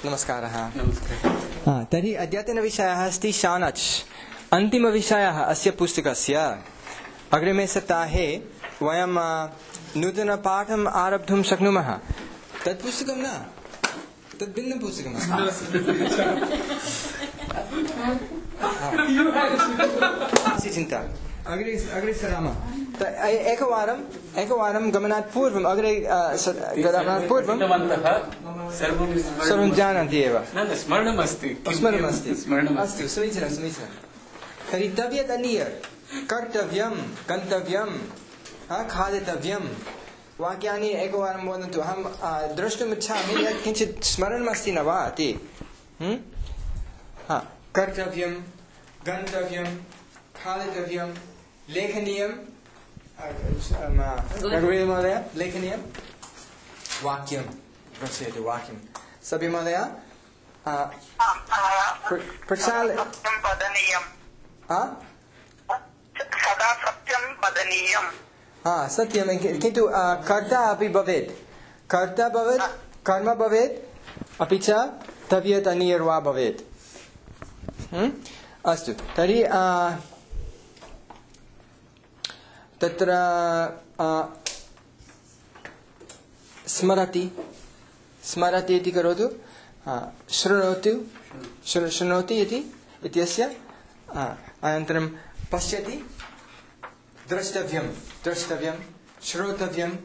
नमस्कारः। तर्हि अद्यतनविषयः अस्ति शानच्, अन्तिमविषयः अस्य पुस्तकस्य। अग्रिमे सप्ताहे वयं नूतनपाठम् आरब्धुं शक्नुमः। तत् पुस्तकं न, तद् भिन्नं पुस्तकमस्ति। चिन्ता अग्रे सरामः। एकवारं गमनात् पूर्वम् गमनात् पूर्वं सर्वं जानन्ति एव। स्मरणमस्ति। अस्तु, समीचीनं। तर्हि तव्यत् अन्य कर्तव्यं, गन्तव्यं, खादितव्यं वाक्यानि एकवारं वदन्तु। अहं द्रष्टुम् इच्छामि यत् किञ्चित् स्मरणमस्ति न वा इति। कर्तव्यं, गन्तव्यं, खादितव्यं, लेखनीयं, महोदय लेखनीयं, वाक्यं रचयतु। वाक्यं सभि महोदय सदा सत्यं वदनीयम्। सत्यं, किन्तु कर्ता अपि भवेत्, कर्ता भवेत्, कर्म भवेत्, अपि च तव्यत् अन्यर्वा भवेत्। अस्तु, तर्हि तत्र स्मरति इति करोतु। शृणोति इति इत्यस्य अनन्तरं पश्यति, द्रष्टव्यं, श्रोतव्यं।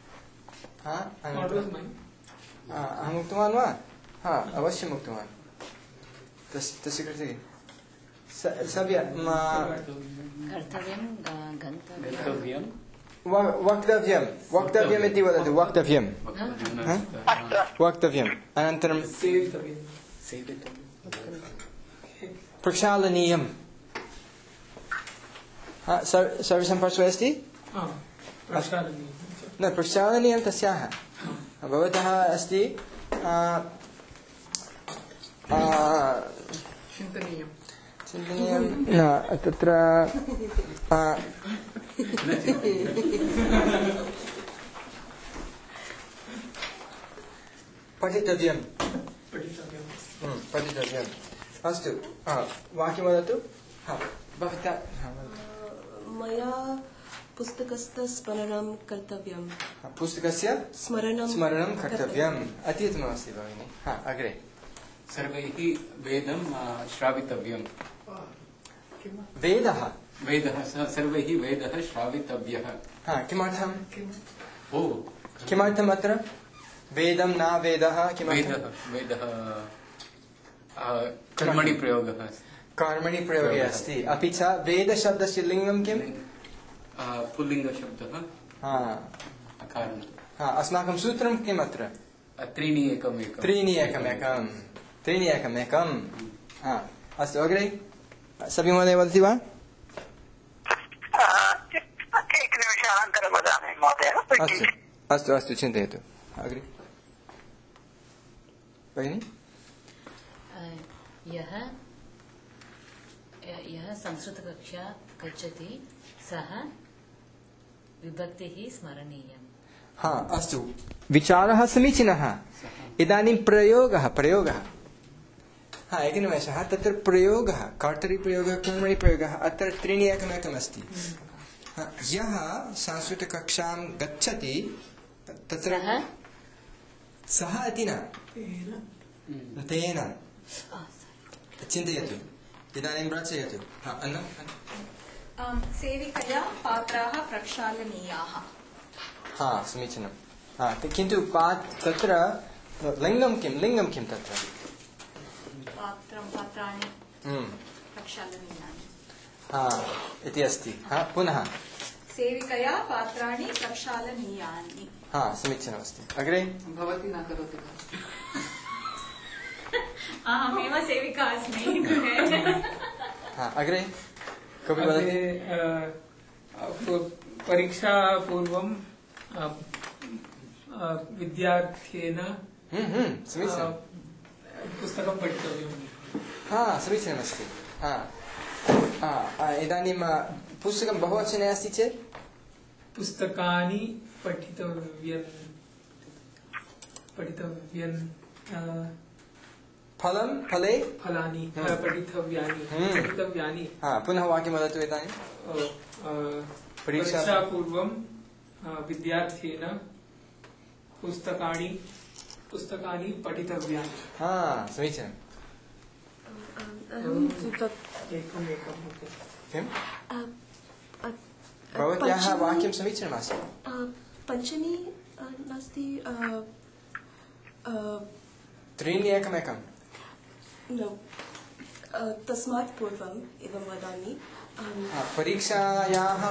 अहम् उक्तवान् वा? अवश्यम् उक्तवान्। तस्य कृते वक्तव्यम् इति वदतु। वक्तव्यम्। अनन्तरं प्रक्षालनीयं। सर्वेषां पार्श्वे अस्ति? न, प्रक्षालनीयं तस्याः भवतः अस्ति। चिन्तनीयं न, तत्र पठितव्यं। अस्तु, वाक्यं वदतु। भवता मया पुस्तकस्य स्मरणं कर्तव्यं। पुस्तकस्य स्मरणं कर्तव्यम्। अत्युत्तममस्ति भगिनि। अग्रे सर्वैः वेदं श्रावितव्यं। वेदः सर्वैः वेदः श्रावितव्यः। किमर्थं? किमर्थम् अत्र वेदं न वेदः? वेदः कर्मणि प्रयोगः प्रयोगे अस्ति। अपि च वेदशब्दस्य लिङ्गं किम्? पुल्लिङ्गशब्दः। अस्माकं सूत्रं किम् अत्र? त्रीणि एकमेकम्। अस्तु, अग्रे सभि महोदय वदति वा? एकनिमेषानन्तरं वदामि महोदय। अस्तु, चिन्तयतु। अग्रे भगिनि। यः संस्कृतकक्षा गच्छति सः विभक्तिः स्मरणीयम्। अस्तु, विचारः समीचीनः। इदानीं प्रयोगः। एकनिमेषः। तत्र प्रयोगः, कर्तरिप्रयोगः, कर्मणिप्रयोगः। अत्र त्रीणि एकमेकमस्ति। यः संस्कृतकक्षां गच्छति तत्र सः इति न, तेन चिन्तयतु। इदानीं रचयतु। सेविकया पात्राः प्रक्षालनीयाः। समीचीनं। किन्तु तत्र लिङ्गं किं तत्र? पात्राणि प्रक्षालनीयानि इति अस्ति। पुनः सेविकया पात्राणि प्रक्षालनीयानि। समीचीनमस्ति। अग्रे भवती न करोति। अहमेव सेविका अस्मि। अग्रे कोऽपि वदति? परीक्षा पूर्वं विद्यार्थ्येन पुस्तकं पठितव्यं। समीचीनमस्ति। इदानीं पुस्तकं बहुवचने अस्ति चेत् पुस्तकानि पठितव्यन् फलं फले फलानि पठितव्यानि पुनः वाक्यं वदतु इदानीं परीक्षापूर्वं विद्यार्थेन पुस्तकानि पठितव्यानि समीचीनम् किं भवत्याः वाक्यं समीचीनमासीत् पञ्चमी नास्ति त्रीणि एकमेकं तस्मात् पूर्वम् एवं वदामि परीक्षायाः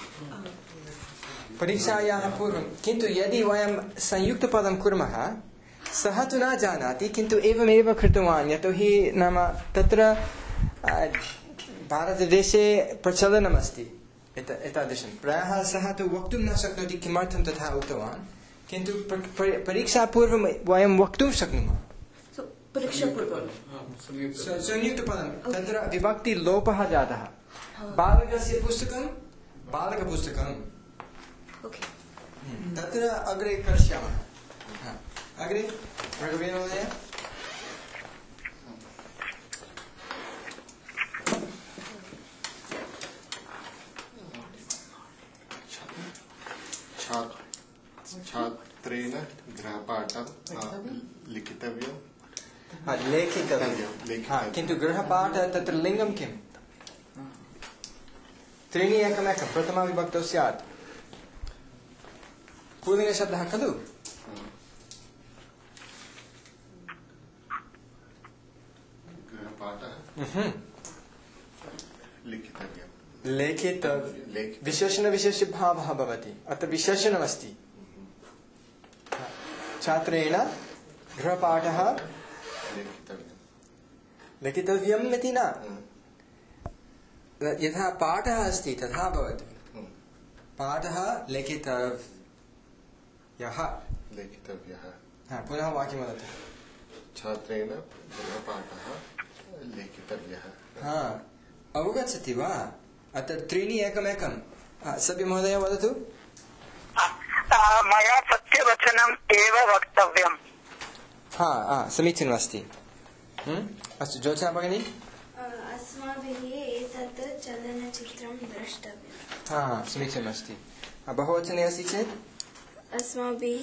पूर्वं किन्तु यदि वयं संयुक्तपदं कुर्मः सः तु न जानाति किन्तु एवमेव कृतवान् यतोहि नाम तत्र भारतदेशे प्रचलनमस्ति एतादृशं प्रायः सः तु वक्तुं न शक्नोति किमर्थं तथा उक्तवान् किन्तु परीक्षापूर्वं वयं वक्तुं शक्नुमः संयुक्तपदं तत्र विभक्तिलोपः जातः बालकस्य पुस्तकं बालकपुस्तकं तत्र अग्रे करिष्यामः अग्रे रघुवीर महोदय छात्रेण गृहपाठं लिखितव्यं किन्तु गृहपाठ तत्र लिङ्गं किम् त्रीणि एकमेकं प्रथमा विभक्तौ स्यात् पुल्लिङ्गशब्दः खलु विशेषणविशेषभावः भवति अत्र विशेषणमस्ति छात्रेण गृहपाठः लिखितव्यम् इति न यथा पाठः अस्ति तथा भवति पाठः लिखितव्यः पुनः वाक्यं वदतु छात्रेण गृहपाठः लिखितव्यः अवगच्छति वा अत्र त्रीणि एकमेकं सभ्य महोदय वदतु मया सत्यवचनम् एव वक्तव्यम् समीचीनमस्ति अस्तु ज्योत्स्ना भगिनी अस्माभिः एतत् चलनचित्रं द्रष्टव्यम् समीचीनमस्ति बहुवचने अस्ति चेत् अस्माभिः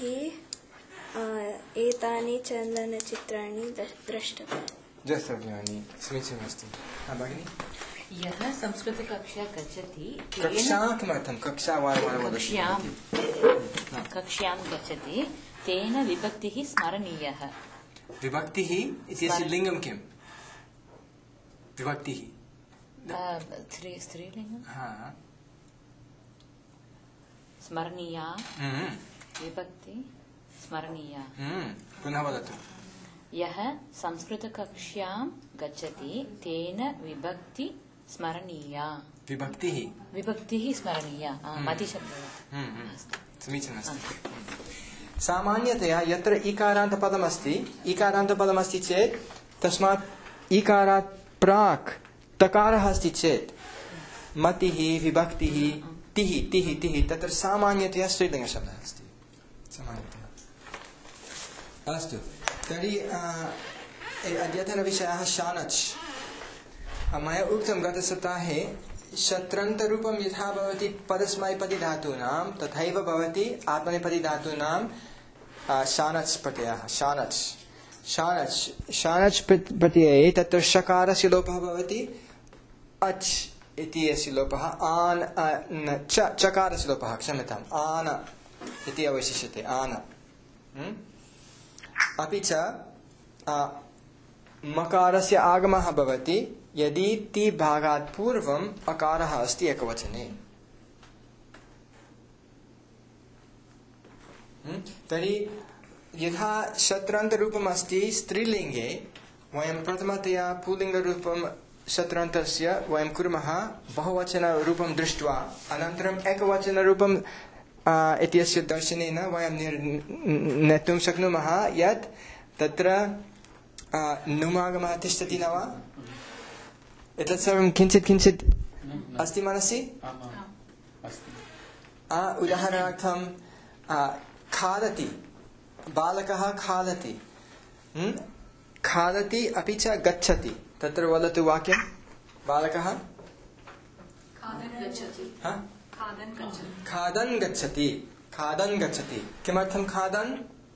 एतानि चलनचित्राणि द्रष्टव्यानि समीचीनमस्ति भगिनी यः संस्कृतकक्षा गच्छति कक्षा किमर्थं कक्ष्यां गच्छति तेन विभक्तिः स्मरणीयः विभक्तिः इत्यस्य लिङ्गं किम् विभक्तिः स्त्रीलिङ्गं स्मरणीया विभक्ति स्मरणीया पुनः वदतु यः संस्कृतकक्ष्यां गच्छति तेन विभक्ति स्मरणीया विभक्तिः स्मरणीया मतिशब्दः समीचीनमस्ति सामान्यतया यत्र इकारान्तपदमस्ति चेत् तस्मात् इकारात् प्राक् तकारः अस्ति चेत् मतिः विभक्तिः तिः तत्र सामान्यतया स्त्रीलिङ्गशब्दः अस्ति सामान्यतया अस्तु तर्हि अद्यतनविषयः शानच् मया उक्तं गतसप्ताहे शत्रन्तरूपं यथा भवति परस्मैपदिधातूनां तथैव भवति आत्मनेपदिधातूनां शानच् प्रत्ययः शानच् प्रत्यये तत्र शकारस्य लोपः भवति अच् इति अस्य लोपः आन् चकारस्य लोपः क्षम्यताम् आन इति अवशिष्यते आन अपि च मकारस्य आगमः भवति यदि ति भागात् पूर्वम् अकारः अस्ति एकवचने तर्हि यथा शत्रन्तरूपम् अस्ति स्त्रीलिङ्गे वयं प्रथमतया पुल्लिङ्गरूपं शत्रन्तस्य वयं कुर्मः बहुवचनरूपं दृष्ट्वा अनन्तरम् एकवचनरूपम् इत्यस्य दर्शनेन वयं नेतुं शक्नुमः यत् तत्र नुमागमः तिष्ठति न वा एतत् सर्वं किञ्चित् अस्ति मनसि उदाहरणार्थं खादति बालकः खादति खादति अपि च गच्छति तत्र वदतु वाक्यं बालकः खादन् गच्छति खादन् गच्छति किमर्थं खादन्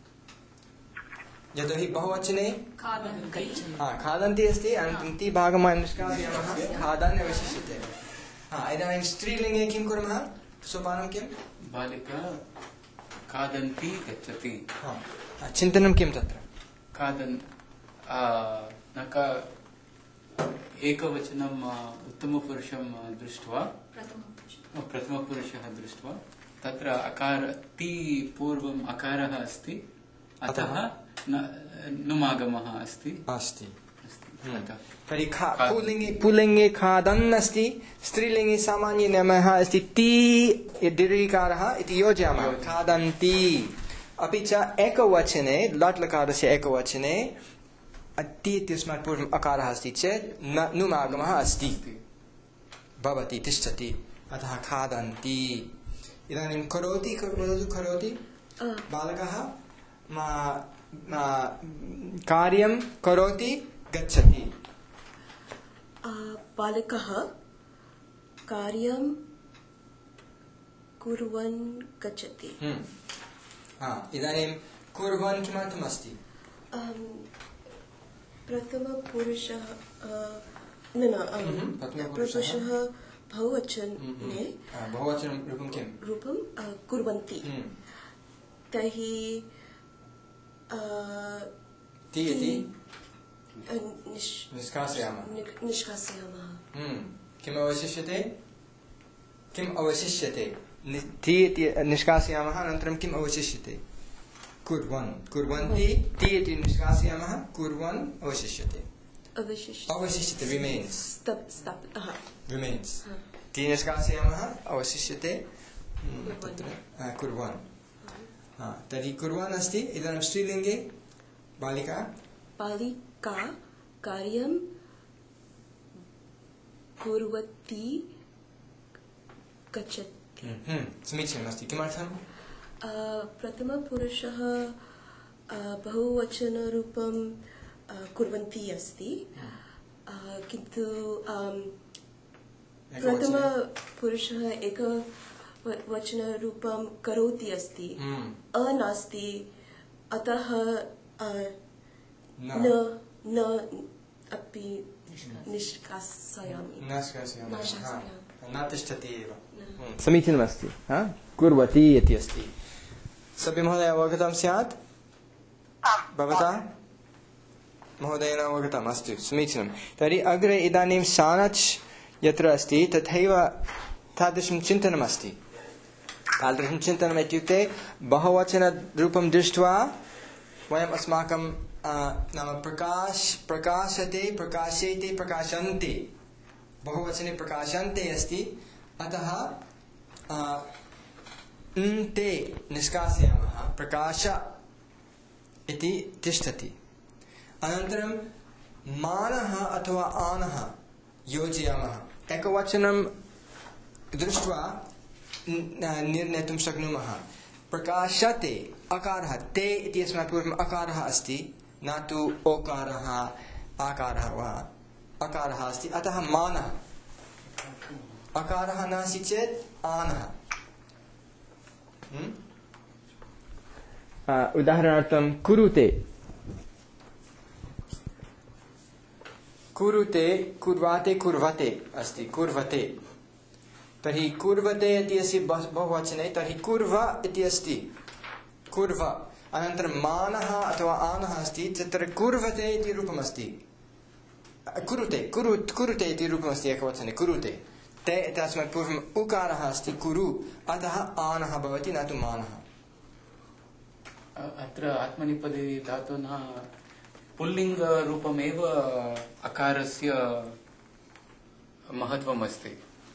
यतोहि बहुवचने खादन्ति अस्ति अनन्तरं ति भागं निष्कासयामः खादन् अवशिष्यते इदानीं स्त्रीलिङ्गे किं कुर्मः सोपानं किं बालिका खादन्ति गच्छति चिन्तनं किं तत्र खादन् एकवचनम् उत्तमपुरुषं दृष्ट्वा प्रथमपुरुषः दृष्ट्वा तत्र अकार ति पूर्वम् अकारः अस्ति अतः नुमागमः अस्ति तर्हि पुल्लिङ्गे खादन् अस्ति स्त्रीलिङ्गे सामान्यनियमः अस्ति ति दीर्घिकारः इति योजयामः खादन्ति अपि च एकवचने लट् लकारस्य एकवचने ति इत्यस्मात् पूर्वम् अकारः अस्ति चेत् नुमागमः अस्ति भवति तिष्ठति अतः खादन्ति इदानीं करोति करोति बालकः कार्यं करोति गच्छति बालकः कार्यं कुर्वन् गच्छति इदानीं कुर्वन् किमर्थम् अस्ति प्रथमपुरुषः प्रथमपुरुषः बहुवचने बहुवचनं रूपं किं रूपं कुर्वन्ति तर्हि ति इति निष्कासयामः किम् अवशिष्यते ति इति निष्कासयामः अनन्तरं किम् अवशिष्यते कुर्वन् कुर्वन्ति ति इति निष्कासयामः कुर्वन् अवशिष्यते remains ति निष्कासयामः अवशिष्यते कुर्वन् तर्हि कुर्वन् अस्ति इदानीं स्त्रीलिङ्गे बालिका कार्यं कुर्वती गच्छति समीचीनमस्ति किमर्थं प्रथमपुरुषः बहुवचनरूपं कुर्वन्ति अस्ति किन्तु प्रथमपुरुषः एकवचनरूपं करोति अस्ति नास्ति अतः न अपि निष्कासयामि न तिष्ठति एव समीचीनमस्ति कुर्वती इति अस्ति सभ्यमहोदय अवगतं स्यात् भवता महोदयेन अवगतम् अस्तु समीचीनं तर्हि अग्रे इदानीं सानच् यत्र अस्ति तथैव तादृशं चिन्तनमस्ति तादृशं चिन्तनम् इत्युक्ते बहुवचनरूपं दृष्ट्वा वयम् अस्माकं नाम प्रकाशते प्रकाशेते प्रकाशन्ते बहुवचने प्रकाशन्ते अस्ति अतः ते निष्कासयामः प्रकाश इति तिष्ठति अनन्तरं मानः अथवा आनः योजयामः एकवचनं दृष्ट्वा निर्णेतुं शक्नुमः प्रकाशते अकारः ते इत्यस्मात् पूर्वम् अकारः अस्ति न तु ओकारः आकारः वा अकारः अस्ति अतः मानः अकारः नास्ति चेत् आनः उदाहरणार्थं कुरुते कुरुते कुर्वाते कुर्वते अस्ति कुर्वते तर्हि कुर्वते इति अस्ति बहुवचने तर्हि कुर्व इति अस्ति कुर्व अनन्तरं मानः अथवा आनः अस्ति तत्र कुर्वते इति रूपमस्ति कुरुते इति रूपमस्ति एकवचने कुरुते ते तस्मात् पूर्वम् उकारः अस्ति कुरु अतः आनः भवति न तु मानः अत्र आत्मनेपदी धातुना पुल्लिङ्गरूपमेव अकारस्य महत्त्वमस्ति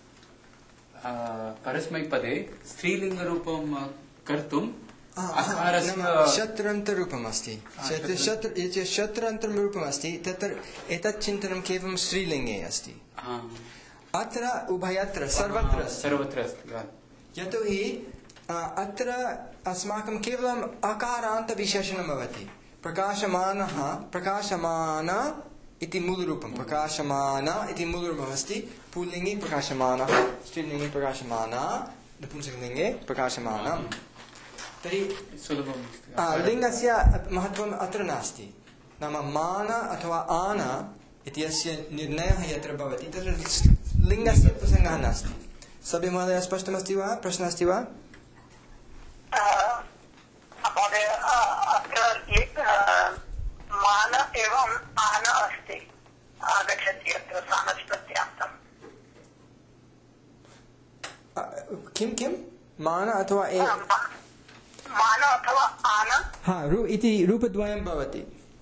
परस्मैपदे स्त्रीलिङ्गरूपं कर्तुं शत्रन्तरूपम् अस्ति शत्रन्तरूपम् अस्ति तत्र एतत् चिन्तनं केवलं स्त्रीलिङ्गे अस्ति अत्र उभयत्र सर्वत्र अस्ति यतोहि अत्र अस्माकं केवलम् अकारान्तविशेषणं भवति प्रकाशमानः प्रकाशमान इति मूलरूपं प्रकाशमान इति मूलरूपमस्ति पुल्लिङ्गे प्रकाशमानः स्त्रीलिङ्गे प्रकाशमाना नपुंसकलिङ्गे प्रकाशमानम् तर्हि लिङ्गस्य महत्त्वम् अत्र नास्ति नाम मान अथवा आन इत्यस्य निर्णयः यत्र भवति तत्र लिङ्गस्य प्रसङ्गः नास्ति सभे महोदय स्पष्टमस्ति वा प्रश्नः अस्ति वा महोदय अत्र मान एवं आन अस्ति आगच्छति अत्र सानस् प्रत्यान्तम् किं किं मान अथवा मान अथवा आन इति रूपद्वयं भवति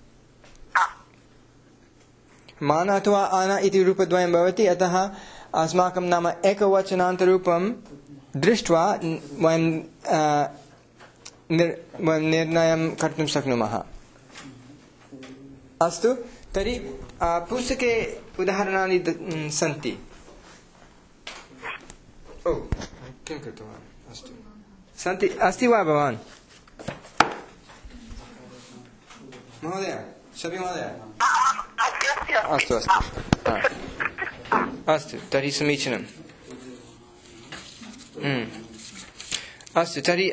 मान अथवा आन इति रूपद्वयं भवति अतः अस्माकं नाम एकवचनान्तरूपं दृष्ट्वा वयं निर्णयं कर्तुं शक्नुमः अस्तु तर्हि पुस्तके उदाहरणानि सन्ति किं कृतवान् अस्तु सन्ति अस्ति वा भवान् महोदय शबि महोदय अस्तु अस्तु अस्तु तर्हि समीचीनम् अस्तु तर्हि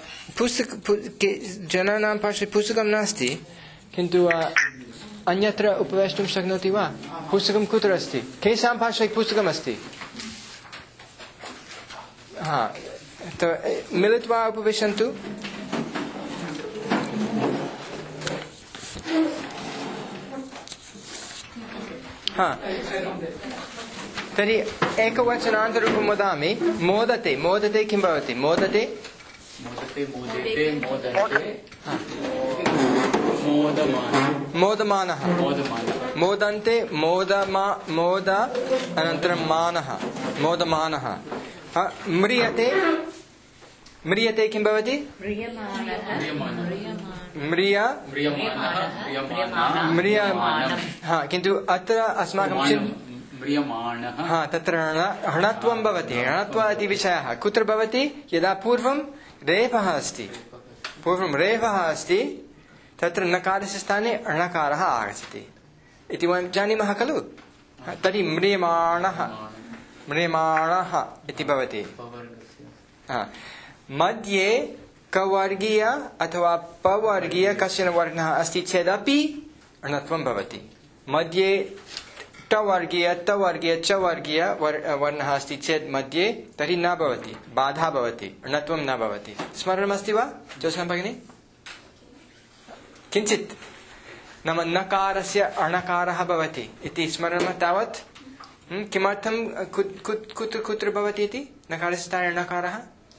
जनानां पार्श्वे पुस्तकं नास्ति किन्तु अन्यत्र उपवेष्टुं शक्नोति वा पुस्तकं कुत्र अस्ति केषां पार्श्वे पुस्तकम् अस्ति मिलित्वा उपविशन्तु तर्हि एकवचनान्तरूपं वदामि मोदते मोदते किं भवति मोदते मोदमानः मोदन्ते मोद अनन्तरं मानः मोदमानः म्रियते म्रियते किं भवति किन्तु अत्र अस्माकं तत्र णत्वं भवति णत्व इति विषयः कुत्र भवति यदा पूर्वं रेफः अस्ति तत्र नकारस्य स्थाने णकारः आगच्छति इति वयं जानीमः खलु तर्हि म्रियमाणः इति भवति मध्ये कवर्गीय अथवा पवर्गीय कश्चन वर्णः अस्ति चेदपि णत्वं भवति मध्ये टवर्गीय तवर्गीय चवर्गीय वर्णः अस्ति चेत् मध्ये तर्हि न भवति बाधा भवति णत्वं न भवति स्मरणमस्ति वा जोत्स्ना भगिनी किञ्चित् नाम नकारस्य अणकारः भवति इति स्मरणं तावत् किमर्थं कुत्र कुत्र भवति इति नकारस्य स्थाने णकारः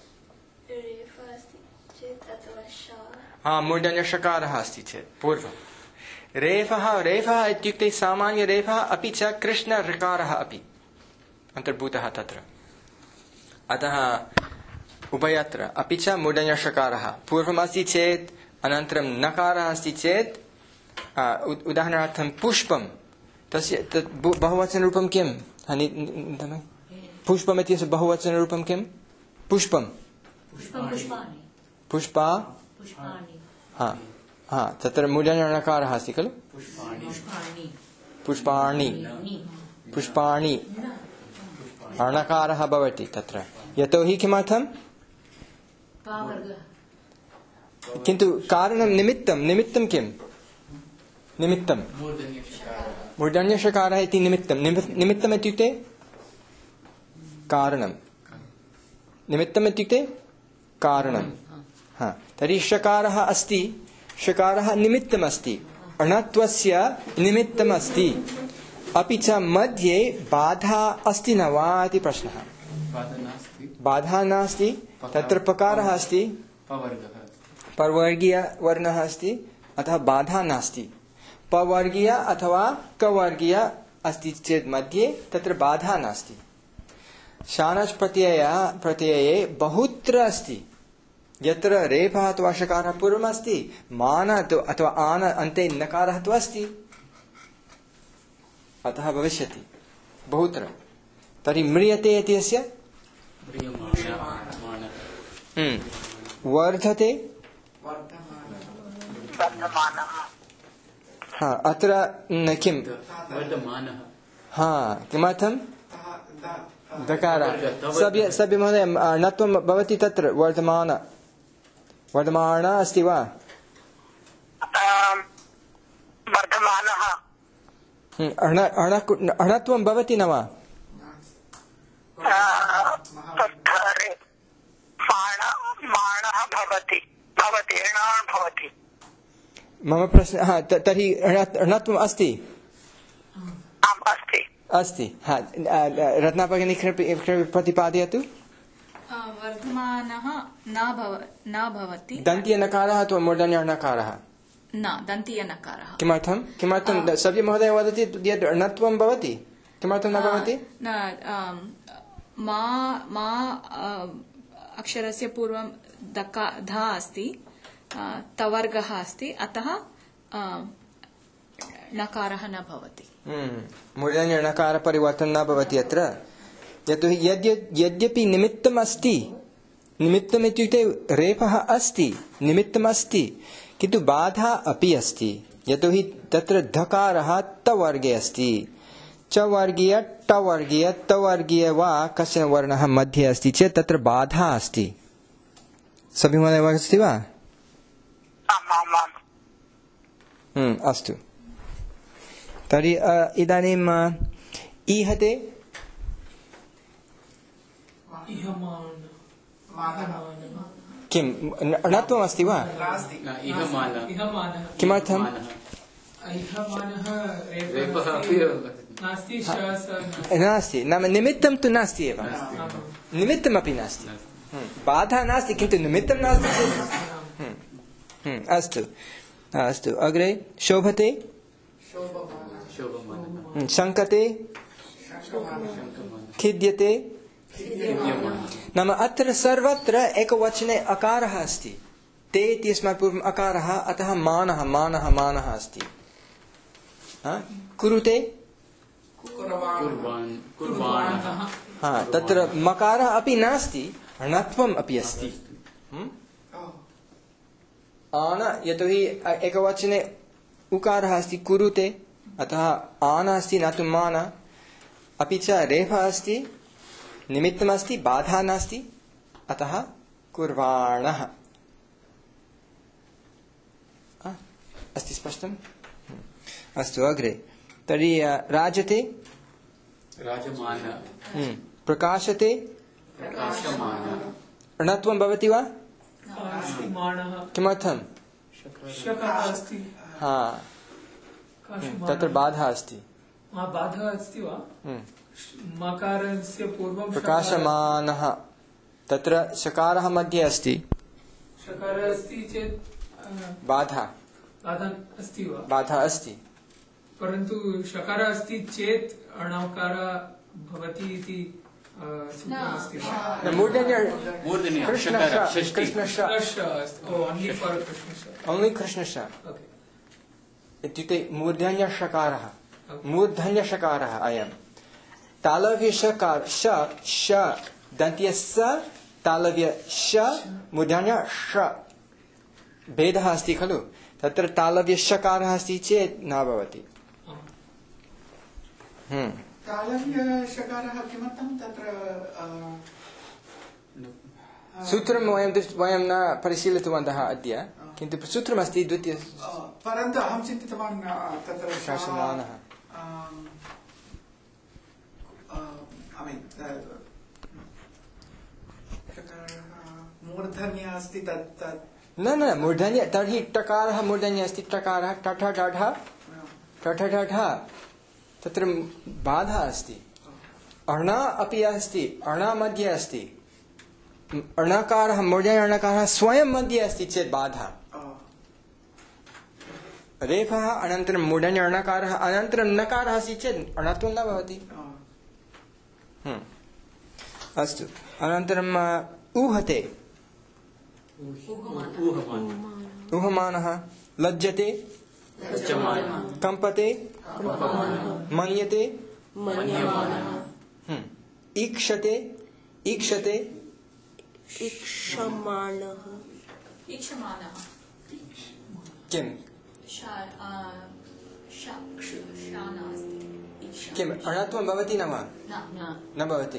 मूर्धन्यषकारः अस्ति चेत् पूर्वं रेफः इत्युक्ते सामान्यरेफः अपि च कृष्णऋकारः अपि अन्तर्भूतः तत्र अतः उभयत्र अपि च मूर्धन्यषकारः पूर्वमस्ति चेत् अनन्तरं नकारः अस्ति चेत् उदाहरणार्थं पुष्पं तस्य बहुवचनरूपं किं पुष्पम् इत्यस्य बहुवचनरूपं किं पुष्पं पुष्पा तत्र मूर्धन्यणकारः अस्ति खलु पुष्पाणि अणकारः भवति तत्र यतोहि किमर्थं किन्तु कारणं निमित्तं किं निमित्तं मूर्धन्यषकारः इति निमित्तम् इत्युक्ते कारणं निमित्तम् इत्युक्ते कारणं तर्हि षकारः अस्ति षकारः निमित्तमस्ति अणत्वस्य निमित्तमस्ति अपि च मध्ये बाधा अस्ति न वा इति प्रश्नः बाधा नास्ति तत्र पकारः अस्ति पवर्गीयवर्णः अस्ति अतः बाधा नास्ति पवर्गीय अथवा कवर्गीय अस्ति चेत् मध्ये तत्र बाधा नास्ति शानच् प्रत्यये बहुत्र अस्ति यत्र रेफः अथवा षकारः पूर्वमस्ति मान अथवा आन अन्ते नकारः तु अस्ति अतः भविष्यति बहुत्र तर्हि म्रियते इत्यस्य वर्धते हा अत्र किं वर्धमानः किमर्थं दकारः सभ्य महोदय णत्वं भवति तत्र वर्धमान अस्ति वा वर्धमानः अणत्वं भवति न वा मम प्रश्नः तर्हि णत्वम् अस्ति अस्ति रत्नाभगिनी प्रतिपादयतु वर्धमानः न भवति दन्त्यनकारः अथवा मूर्धन्यनकारः न दन्त्यनकारः किमर्थं सभ्य महोदय वदति यत् णत्वं भवति किमर्थं न भवति मा अक्षरस्य पूर्वं धा अस्ति तवर्गः अस्ति अतः नकारः न भवति मूर्धन्यनकार परिवर्तनं न भवति अत्र यतोहि यद्यपि निमित्तम् अस्ति निमित्तम् इत्युक्ते रेफः अस्ति निमित्तम् अस्ति किन्तु बाधा अपि अस्ति यतोहि तत्र धकारः तवर्गे अस्ति चवर्गीय टवर्गीय तवर्गीय वा कश्चन वर्णः मध्ये अस्ति चेत् तत्र बाधा अस्ति सभी महोदय अस्ति वा अस्तु तर्हि इदानीम् ईहते किं णत्वम् अस्ति वा किमर्थं नास्ति नाम निमित्तं तु नास्ति एव निमित्तमपि नास्ति बाधा नास्ति किन्तु निमित्तं नास्ति अस्तु अस्तु अग्रे शोभते शङ्कते खिद्यते नाम अत्र सर्वत्र एकवचने अकारः अस्ति ते इत्यस्मात् पूर्वम् अकारः अतः मानः मानः मानः अस्ति कुरुते तत्र मकारः अपि नास्ति णत्वम् अपि अस्ति आन यतोहि एकवचने उकारः अस्ति कुरुते अतः आन अस्ति न तु मान अपि च रेफः अस्ति निमित्तमस्ति बाधा नास्ति अतः कुर्वाणः अस्ति स्पष्टम् अस्तु अग्रे तर्हि राजते प्रकाशते णत्वं भवति वा किमर्थं तत्र बाधा अस्ति वा मकारस्य पूर्वं प्रकाशमानः तत्र शकारः मध्ये अस्ति शकारः अस्ति चेत् बाधा अस्ति वा बाधा अस्ति परन्तु शकारः अस्ति चेत् अणकारः भवति इति सूत्रमस्ति ओन्ली कृष्णश इत्युक्ते मूर्धन्यषकारः मूर्धन्यषकारः अयं तालव्यषकार श दन्त्य स तालव्य श मूर्धन्य श भेदः अस्ति खलु तत्र तालव्यषकारः अस्ति चेत् न भवति तालव्यषकारः किमर्थं तत्र सूत्रं वयं न परिशीलितवन्तः अद्य किन्तु सूत्रमस्ति द्वितीय परन्तु अहं चिन्तितवान् तत्र शासमानः मूर्धन्य अस्ति तत् न मूर्धन्य तर्हि टकारः मूर्धन्य अस्ति टकारः टठ तत्र बाधा अस्ति अण अपि अस्ति अण मध्ये अस्ति अणकारः मूर्धन्य अणकारः स्वयं मध्ये अस्ति चेत् बाधा रेफः अनन्तरं मूर्धन्य अणकारः अनन्तरं नकारः अस्ति चेत् अणत्वं न भवति अस्तु अनन्तरं ऊहते ऊहमानः लज्जते कंपते मन्यते ईक्षते ईक्षते ईक्षमाणः। किम् किम् अणत्वं भवति न वा? न भवति।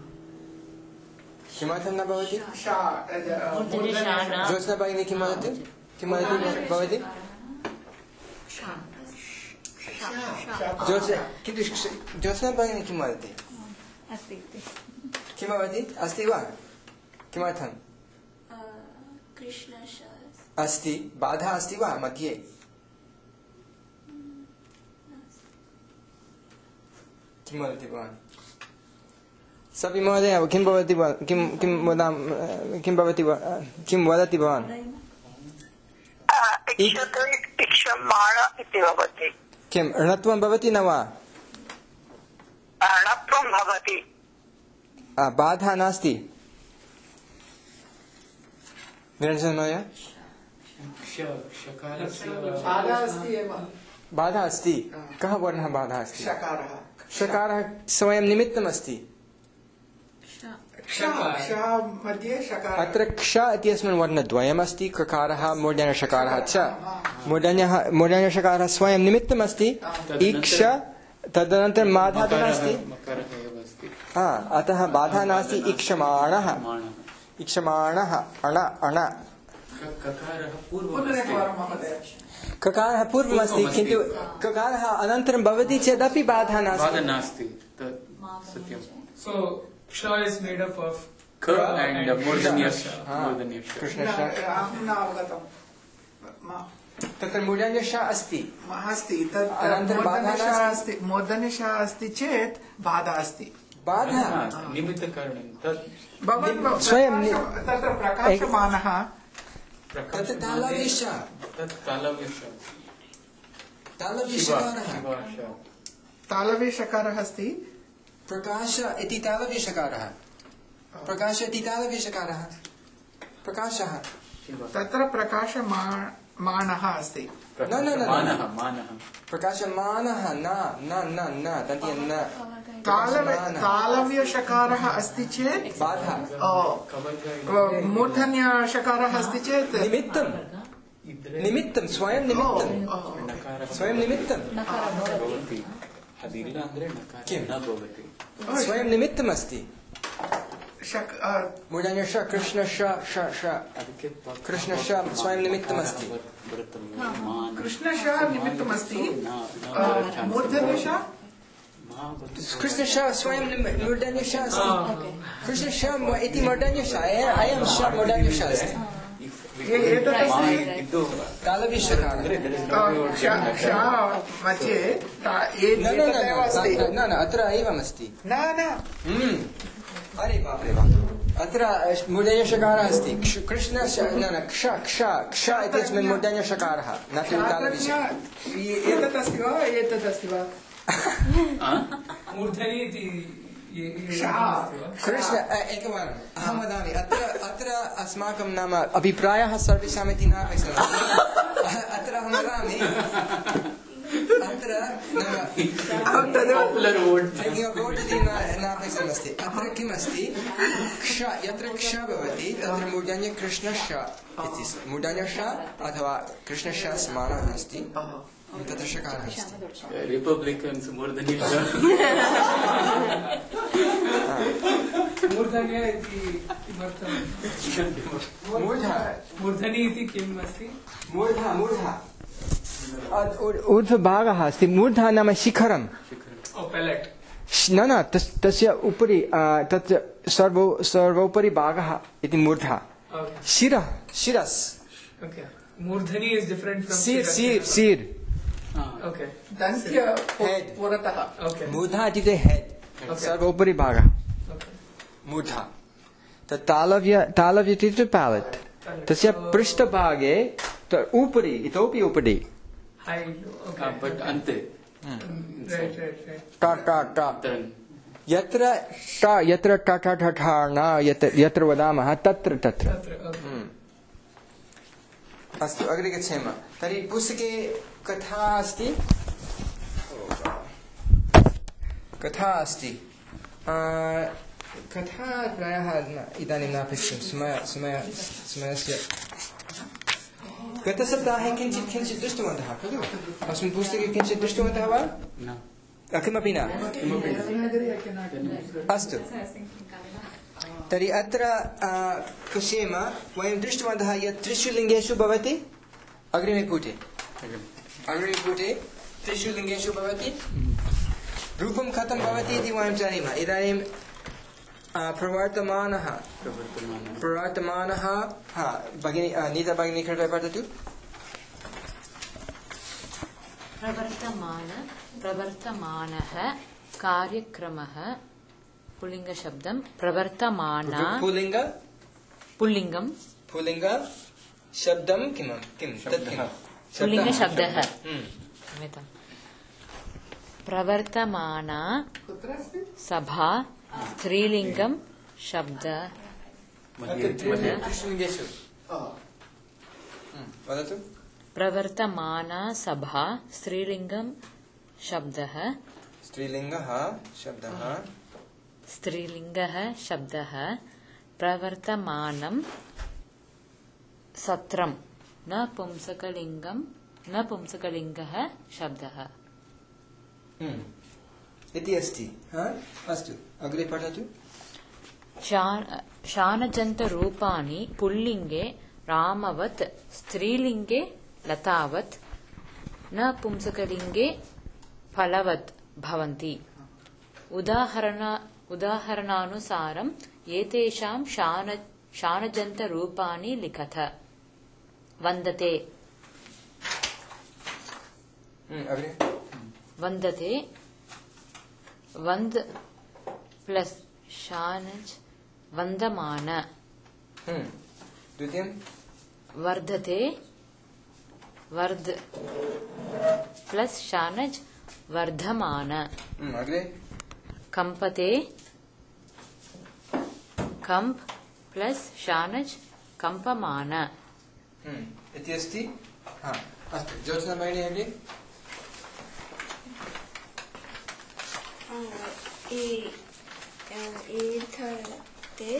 किमर्थं न भवति? ज्योत्स्ना भगिनी किं वदति? किं वदति भवति? किन्तु ज्योत्स्ना भगिनी किं वदति? किं भवति? अस्ति वा? किमर्थं? अस्ति, बाधा अस्ति वा मध्ये? किं वदति भवान्? सपि महोदय किं भवति किं वदति भवान्? किम् ऋणत्वं भवति न वा? ऋणत्वं भवति। बाधा नास्ति। निरञ्जन महोदय बाधा अस्ति। कः वर्णः बाधा अस्ति? शकारः स्वयं निमित्तमस्ति। अत्र क्ष इत्यस्मिन् वर्णद्वयमस्ति, ककारः मूर्धन्यषकारः च। मूर्धन्यषकारः स्वयं निमित्तमस्ति। ईक्ष तदनन्तरं बाधा तु नास्ति। अतः बाधा नास्ति। ईक्षमाणः अण ककारः पूर्वमस्ति, किन्तु ककारः अनन्तरं भवति चेदपि बाधा नास्ति। So Ksha is made up of K and Murdanya. तत्र मूर्धन्यषा अस्ति। मूर्धन्यषा अस्ति चेत् बाधा अस्ति। बाधा निमित्तकारणं स्वयं तत्र प्रकाशमानः तत्र तालव्यषकारः अस्ति। प्रकाश इति तालव्यषकारः। प्रकाश इति तालव्यषकारः। प्रकाशः तत्र प्रकाशमानः अस्ति। प्रकाशमानः न तस्य न तालव्यषकारः अस्ति चेत् बाधा। मूर्धन्यषकारः अस्ति चेत् निमित्तं स्वयं निमित्तं किं स्वयं निमित्तमस्ति। मूर्धन्यष कृष्णश कृष्णश स्वयं निमित्तमस्ति। कृष्णश निमित्तमस्ति। मूर्धन्यष कृष्णश स्वयं मूर्धन्यष अस्ति। कृष्णश इति मूर्धन्यष अयं श मूर्धन्यष अस्ति। अत्र एवमस्ति। अरे बाप रे बाप। अत्र मूर्धन्यषकारः अस्ति। कृष्ण क्ष इत्यस्मिन् मूर्धन्यषकारः न तु एतत् अस्ति वा एतत् अस्ति वा? मूर्धनि इति कृष्ण एकवारम् अहं वदामि। अत्र अस्माकं नाम अभिप्रायः सर्वेषाम् इति न अपेक्षितम्। अत्र अहं वदामि अत्र नापेक्षितमस्ति। अत्र किमस्ति? क्ष यत्र क्ष भवति तत्र मूर्धन्य कृष्णश इति मूर्धन्यश अथवा कृष्णश समानः अस्ति। तत्र शकारः अस्ति। रिपब्लिकन्स् मूर्धन्य मूर्धन्य इति किमर्थं? मूर्धनि इति किम् अस्ति? मूर्धा ऊर्ध्वभागः अस्ति। मूर्धा नाम शिखरं। न तस्य उपरि तस्य सर्वोपरि भागः इति मूर्धा। शिरस् मूर्धनि इस् डिफरेंट फ्रॉम सीर् Okay. Head. मूर्धा इत्युक्ते हेड् सर्वोपरि भागः मूर्धा। तालव्य इत्युक्ते पैलेट्। तस्य पृष्ठभागे उपरि इतोपि उपरि यत्र यत्र वदामः तत्र अस्तु अग्रे गच्छेम। तर्हि पुस्तके कथा अस्ति। कथा प्रायः इदानीं नापेक्षितं समयस्य। गतसप्ताहे किञ्चित् दृष्टवन्तः खलु अस्मिन् पुस्तके किञ्चित् दृष्टवन्तः वा किमपि न अस्तु तर्हि अत्र पश्येम वयं दृष्टवन्तः यत् त्रिषु लिङ्गेषु भवति अग्रिमे पुटे त्रिषु लिङ्गेषु भवति रूपं कथं भवति इति वयं जानीमः इदानीं प्रवर्तमानः भगिनी नीता भगिनी कृपया पठतु प्रवर्तमानः कार्यक्रमः पुल्लिङ्गशब्दं प्रवर्तमाना पुल्लिङ्गं शब्दं किं पुल्लिङ्गशब्दः प्रवर्तमाना सभा स्त्रीलिङ्गं शब्द प्रवर्तमाना सभा स्त्रीलिङ्गं शब्दः स्त्रीलिङ्गः शब्दः प्रवर्तमानं सत्रं नपुंसकलिङ्गः शब्दः इति अस्ति अस्तु अग्रे पठतु शानजन्तरूपाणि पुल्लिङ्गे रामवत् स्त्रीलिङ्गे लतावत् नपुंसकलिङ्गे फलवत् भवन्ति उदाहरणानुसारम् एतेषां शानजन्तरूपाणि लिखत वन्दते वन्द प्लस शानज वन्दमान द्वितीयं वर्धते वर्ध प्लस शानज वर्धमान अग्रे कंपते कंप प्लस शानज कंपमान इति अस्ति अस्तु ज्योत्स्ना भगिनी अग्रे एधते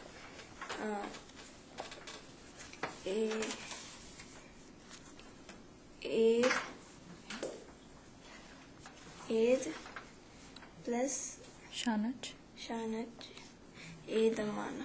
एद प्लस शानच एधमान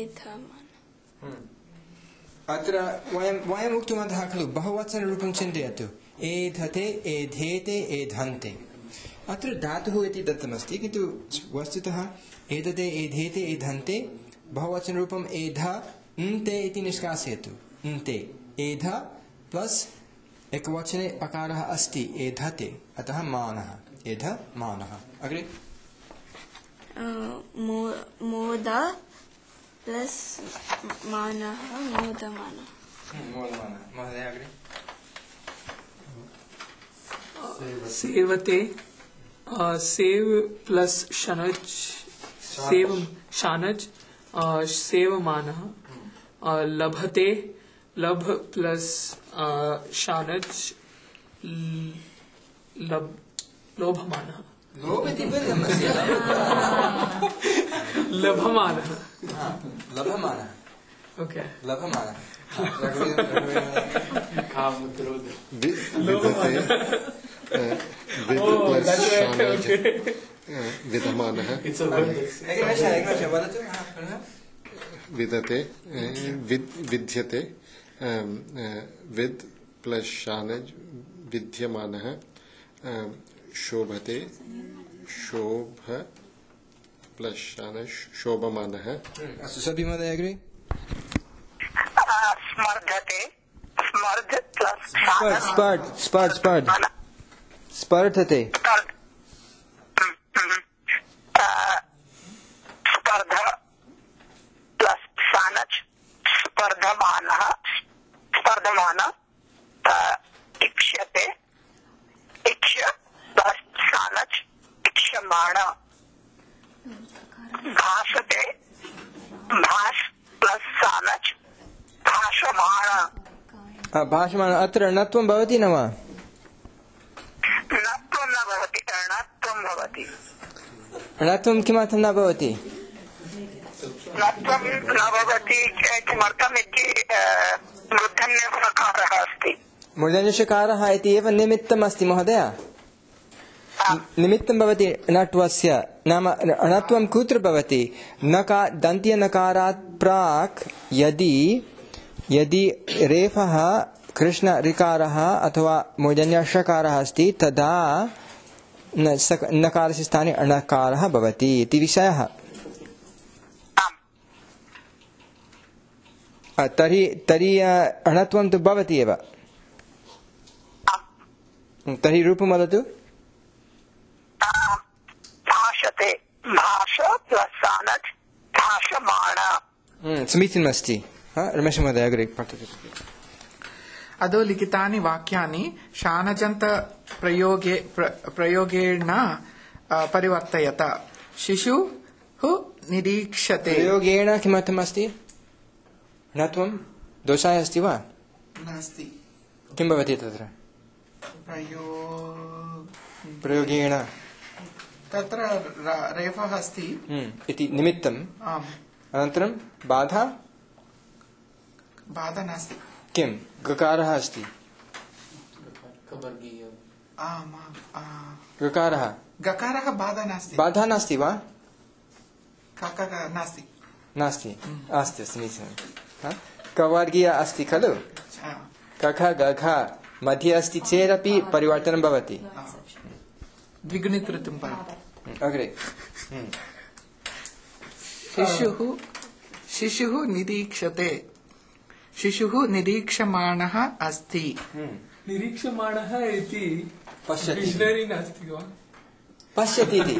अत्र वयम् उक्तवन्तः खलु बहुवचनरूपं चिन्तयतु एधते एधेते एधन्ते अत्र धातुः इति दत्तमस्ति किन्तु वस्तुतः एधते एधेते एधन्ते बहुवचनरूपम् एधा न्ते इति निष्कासयतु न्ते एधा प्लस एकवचने पकारः अस्ति एधते अतः मानः एधमानः अग्रे मोदा प्लस मानः मोदमानः महोदय अग्रे सेवते सेव प्लस शानज सेवमानः लभते लभ प्लस शानज लोभमानः लभमानः ओके लभमानः विधमानः विदते विद्यते विद प्लस शानज विद्यमानः शोभते शोभ प्लस शानज शोभमानः सभी महोदय अग्रे स्मर्धते स्मर्ध प्लस स्पर्धते स्पर्ध प्लस शानच स्पर्धमानः स्पर्धमान इक्ष्यते इक्ष प्लस शानच इक्ष्यमाण भासते भास प्लस शानच भाषमाण भाषमाण अत्र णत्वं भवति न वा णत्वं किमर्थं न भवति किमर्थम् इति मूर्धन्यसकारः अस्ति मूर्धन्यषकारः इति एव निमित्तम् अस्ति महोदय। निमित्तं भवति णत्वस्य, नाम णत्वं कुत्र भवति? दन्त्यनकारात् प्राक् यदि रेफः कृष्णऋकारः अथवा मूर्धन्यषकारः अस्ति तदा नकारस्य स्थाने अणकारः भवति इति विषयः। तर्हि अणत्वं तु भवति एव। तर्हि रूपं वदतु। भाषते, भाष प्लस् सानच् भाषमाण। समीचीनमस्ति। रमेश महोदय अग्रे पठतु। अधो लिखितानि वाक्यानि शानजन्त प्रयोगेण परिवर्तयत। शिशुः निरीक्षते। प्रयोगेण किमर्थमस्ति? णत्वं दोषाय अस्ति वा? नास्ति। किं भवति तत्र? प्रयोगेण तत्र रेफः अस्ति इति निमित्तम्। अनन्तरं बाधा नास्ति। किं? गकारः अस्ति। गकारः बाधा नास्ति। बाधा नास्ति वा? नास्ति। नास्ति। अस्ति समीचीनं। कवर्गीय अस्ति खलु? कख गघ मध्ये अस्ति चेदपि परिवर्तनं भवति। द्विगुणितृतीयं अग्रे। शिशुः निरीक्षते। शिशुः निरीक्षमाणः अस्ति। निरीक्षमाणः इति पश्यति। डिक्षनरी नास्ति वा? पश्यति इति।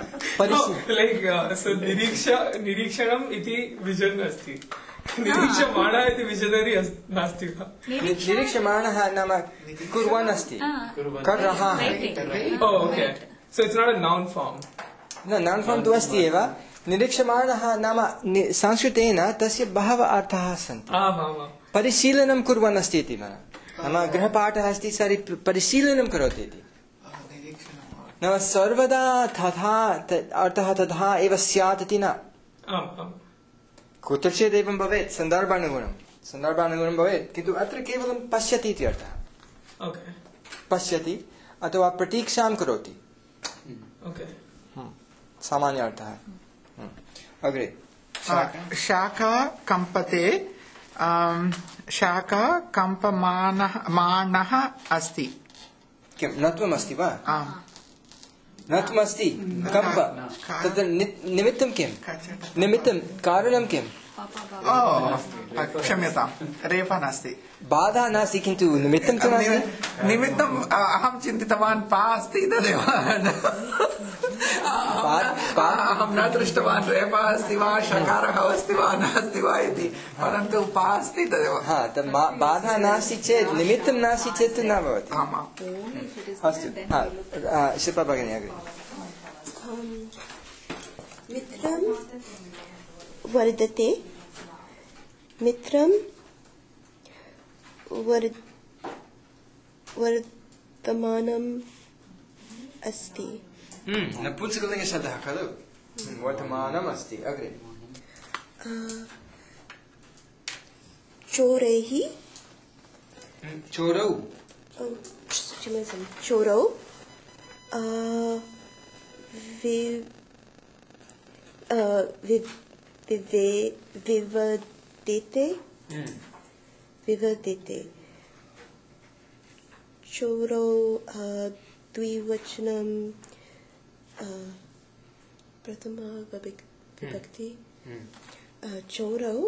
निरीक्षणम् इति विजन् अस्ति। निरीक्षमाणः इति विजनरी नास्ति वा? निरीक्षमाणः नाम कुर्वन् अस्ति। करः। Okay. So it's not a noun form. न नाउन् फार्म् तु अस्ति एव। निरीक्षमाणः नाम संस्कृतेन तस्य बहवः अर्थाः सन्ति। परिशीलनं कुर्वन् अस्ति इति नाम गृहपाठः अस्ति सरि परिशीलनं करोति इति। नाम सर्वदा तथा अर्थः तथा एव स्यात् इति न। कुत्रचित् एवं भवेत् सन्दर्भानुगुणं भवेत्, किन्तु अत्र केवलं पश्यति इति अर्थः। पश्यति अथवा प्रतीक्षां करोति। सामान्य अर्थः। अग्रे। शाखा कम्पते। शाखा कम्पमानः अस्ति। किं णत्वम् अस्ति वा? णत्वमस्ति। कम्प तत्र निमित्तं किं? निमित्तं कारणं किं? क्षम्यतां, रेफा नास्ति। बाधा नास्ति, किन्तु निमित्तं तु नास्ति। निमित्तम् अहं चिन्तितवान् पा अस्ति तदेव। अहं न दृष्टवान् रेफा अस्ति वा षकारः अस्ति वा नास्ति वा इति, परन्तु पा अस्ति तदेव। बाधा नास्ति चेत् निमित्तं नास्ति चेत् तु न भवति। अस्तु। शिल्पा भगिनी अग्रे। मित्रं वर्धते। मित्रं वर्तमानम् अस्ति। नपुंसकलिङ्गशब्दः खलु? वर्तमानम् अस्ति। अग्रे। चोरैः। चोरौ। चोरौ विवदते। चोरौ द्विवचनं प्रथमा विभक्ति। चोरौ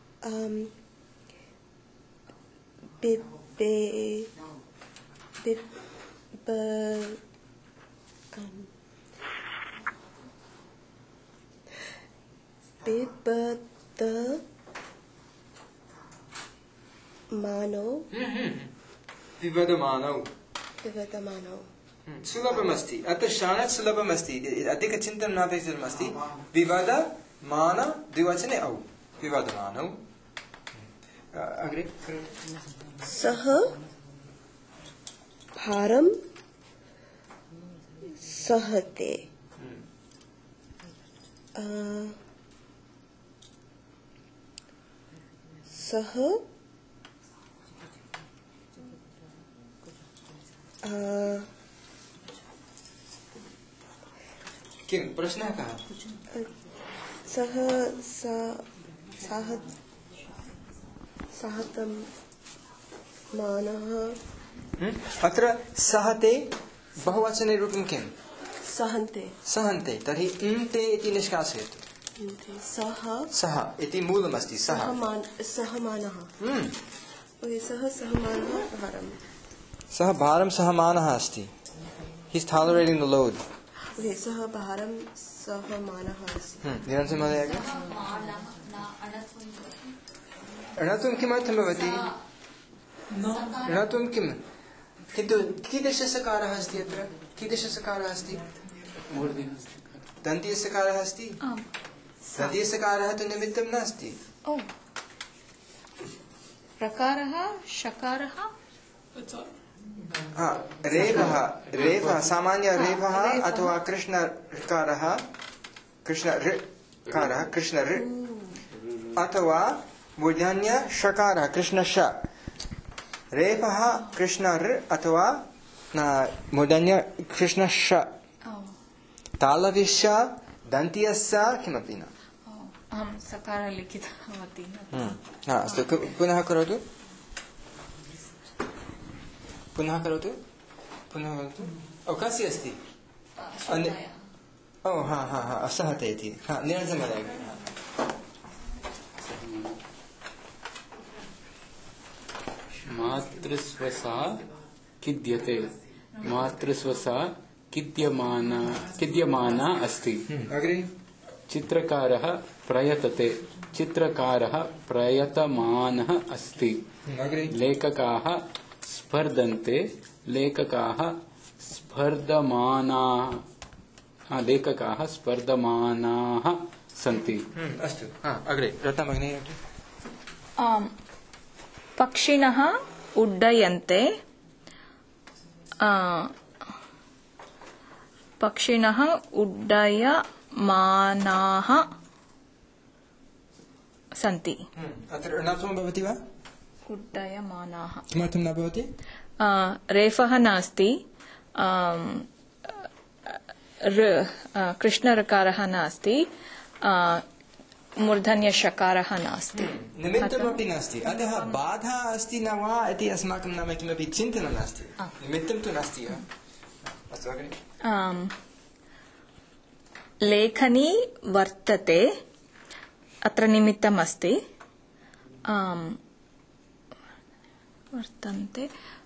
विवदमानौ। सुलभमस्ति। अत्र शानच् सुलभमस्ति। अधिकचिन्तनं नापेक्षितमस्ति। विवदमान द्विवचने औ विवदमानौ। अग्रे। सः भारं सहते। सः किं प्रश्नः कः? सः साहतं मानः अत्र सहते बहुवचने रूपं किं? सहन्ते तर्हि ते इति निष्कासयतु। सः इति मूलमस्ति। सः सहमानः सः भारं सहमानः अस्ति। He is tolerating the load. सः भारं सहमानः अस्ति। निरञ्जन महोदय णत्वं किमर्थं भवति? णत्वं किं? किन्तु कीदृशसकारः अस्ति अत्र? कीदृशसकारः अस्ति? दन्तीयसकारः अस्ति। दन्तीयसकारः तु निमित्तं नास्ति। प्रकारः शकारः रेफः सामान्य रेफः अथवा कृष्णकारः कृष्ण अथवा मूर्धन्य षकारः कृष्णश रेफः कृष्ण अथवा मूर्धन्य कृष्णश तालव्यश्च दन्तीयस्य किमपि न। अहं सकारः लिखितवती। अस्तु पुनः करोतु। कस्य अस्ति? सहते इति। निरञ्जन महोदय मातृस्वसा किद्यते मातृस्वसा किद्यमाना अस्ति। चित्रकारः प्रयतते चित्रकारः प्रयतमानः अस्ति। लेखकाः स्पर्धन्ते लेखकाः स्पर्धमानाः सन्ति। अस्तु अग्रे रत्ना भगिनी। पक्षिणः उड्डयन्ते पक्षिणः उड्डयमानाः सन्ति। अत्र णत्वं भवति वा? उड्डयमानाः किमर्थं न भवति? रेफः नास्ति। कृष्णऋकारः नास्ति। मूर्धन्यषकारः नास्ति। निमित्तमपि नास्ति। अतः बाधा अस्ति न वा इति अस्माकं नाम किमपि चिन्तनं नास्ति। निमित्तं तु नास्ति। अस्तु अग्रे। लेखनी वर्तते अत्र निमित्तम् अस्ति। वर्तन्ते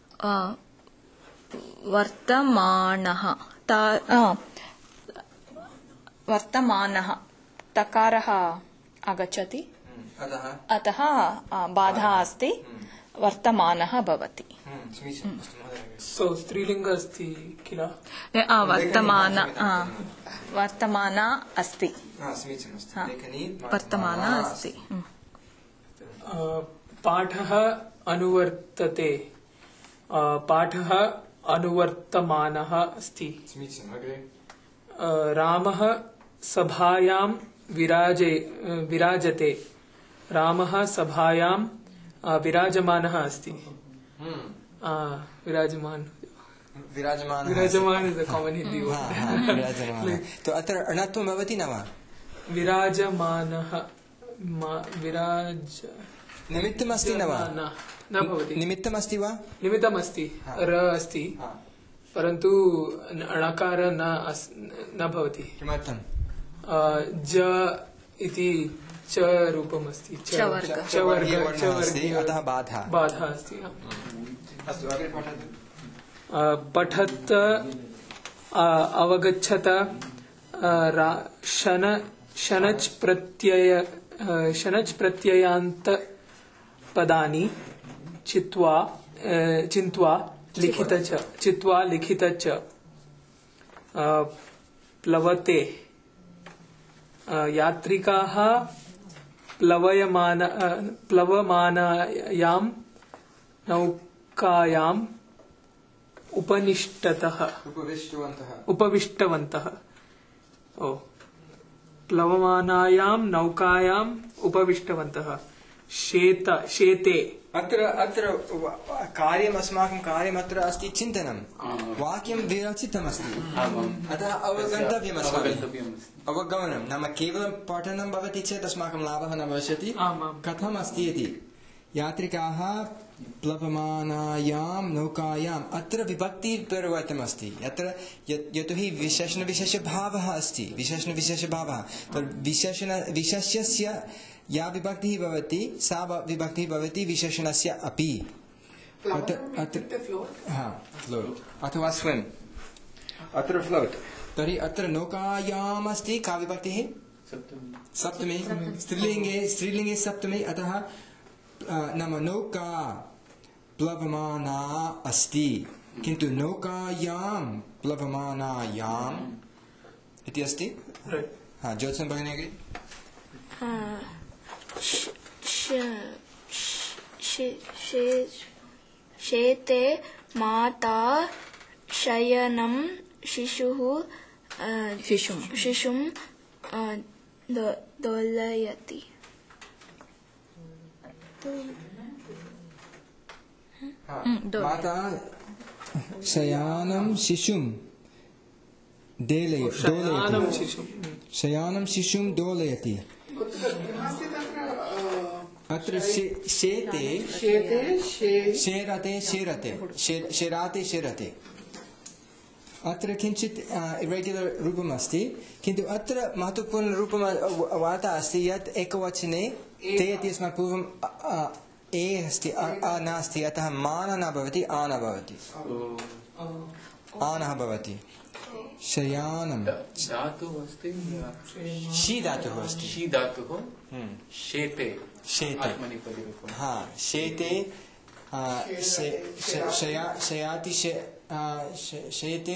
वर्तमानः तकारः आगच्छति अतः बाधा अस्ति। वर्तमानः भवति। सो स्त्रीलिंग अस्ति किल? वर्तमाना अस्ति। वर्तमाना अस्ति। पाठः अनुवर्तते पाठः अनुवर्तमानः अस्ति। रामः सभायां विराजते रामः सभायां विराजमानः अस्ति। विराजमान is a common Hindi word. तो अत्र णत्वं भवति न वा? विराजमानः निमित्तमस्ति न वा? न भवति। निमित्तमस्ति वा? निमित्तमस्ति। र अस्ति परन्तु णकार न भवति। किमर्थं? ज इति च रूपम् अस्ति। च वर्ग अतः बाधा अस्ति। अस्तु अग्रे पठतु। पठत् अवगच्छत शनच् प्रत्ययान्त पदानि चित्वा लिखित च प्लवते यात्रिकाः प्लवमानायां नौकायाम् उपविष्टवन्तः प्लवमानायां नौकायाम् उपविष्टवन्तः शेते अत्र कार्यम् अस्माकं कार्यम् अत्र अस्ति चिन्तनं वाक्यं विरचितमस्ति अतः अवगन्तव्यम् अस्माभिः अवगमनं नाम केवलं पठनं भवति चेत् अस्माकं लाभः न भविष्यति कथम् अस्ति इति यात्रिकाः प्लवमानायां नौकायाम् अत्र विभक्तिः परिवर्तनमस्ति अत्र यतोहि विशेषणविशेषभावः अस्ति विशेषणविशेषभावः विशेषस्य या विभक्तिः भवति सा विभक्तिः भवति विशेषणस्य अपि फ्लोट् अथवा स्विम् अत्र फ्लोट् तर्हि अत्र नौकायाम् अस्ति का विभक्तिः सप्तमी स्त्रीलिङ्गे सप्तमी अतः नाम नौका प्लवमाना अस्ति किन्तु नौकायां प्लवमानायाम् इति अस्ति ज्योत्सना भगिनी अग्रे शेते माता शयनं शिशुं दोलयति माता शयानं शिशुं शयानं शिशुं दोलयति अत्र शेते शेरते अत्र किञ्चित् इरेग्युलर् रूपम् अस्ति किन्तु अत्र महत्वपूर्णरूपं वार्ता अस्ति यत् एकवचने ते इति अस्मात् पूर्वं ए अस्ति नास्ति अतः मान न भवति आन भवति आनः भवति शयानं धातुः अस्ति शी धातुः अस्ति शेते शेते शयाति शेते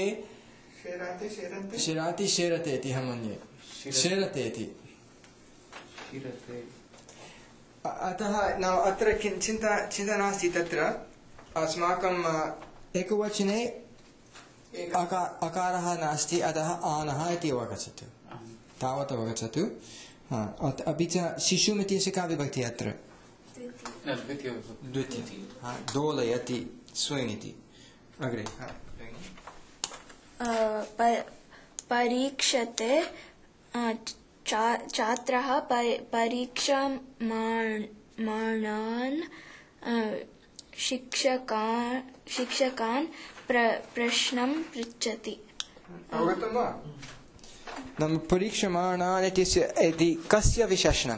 शिराति शेरते इति अहं मन्ये शेरते इति अतः अत्र चिन्ता नास्ति तत्र अस्माकं एकवचने अकारः नास्ति अतः आनः इति अवगच्छतु तावत् अवगच्छतु अपि च शिशुम् इत्यस्य का विभक्तिः अत्र द्वितीया दोलयति स्विङ् इति अग्रे परीक्षते छात्रः परीक्षमाणान् शिक्षकान् प्रश्नं पृच्छति अवगतं वा नाम परीक्षमाणान् इति कस्य विशेषणं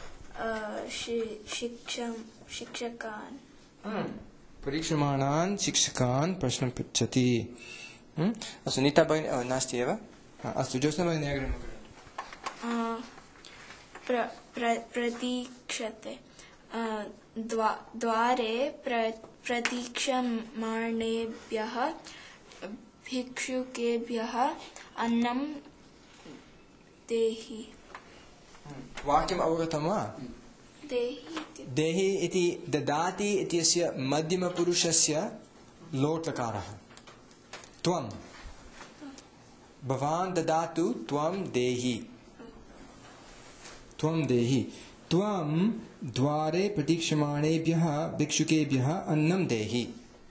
शिक्षकान् परीक्षमाणान् शिक्षकान् प्रश्नं पृच्छति अस्तु नीता भगिनी नास्ति एव अस्तु ज्योत्सना भगिनी अग्रे प्रतीक्षते द्वारे प्रतीक्षमाणेभ्यः भिक्षुकेभ्यः अन्नं देहि वाक्यम् अवगतं वा देहि इति ददाति इत्यस्य मध्यमपुरुषस्य लोट्लकारः त्वं भवान् ददातु त्वं देहि त्वं द्वारे प्रतीक्षमाणेभ्यः भिक्षुकेभ्यः अन्नं देहि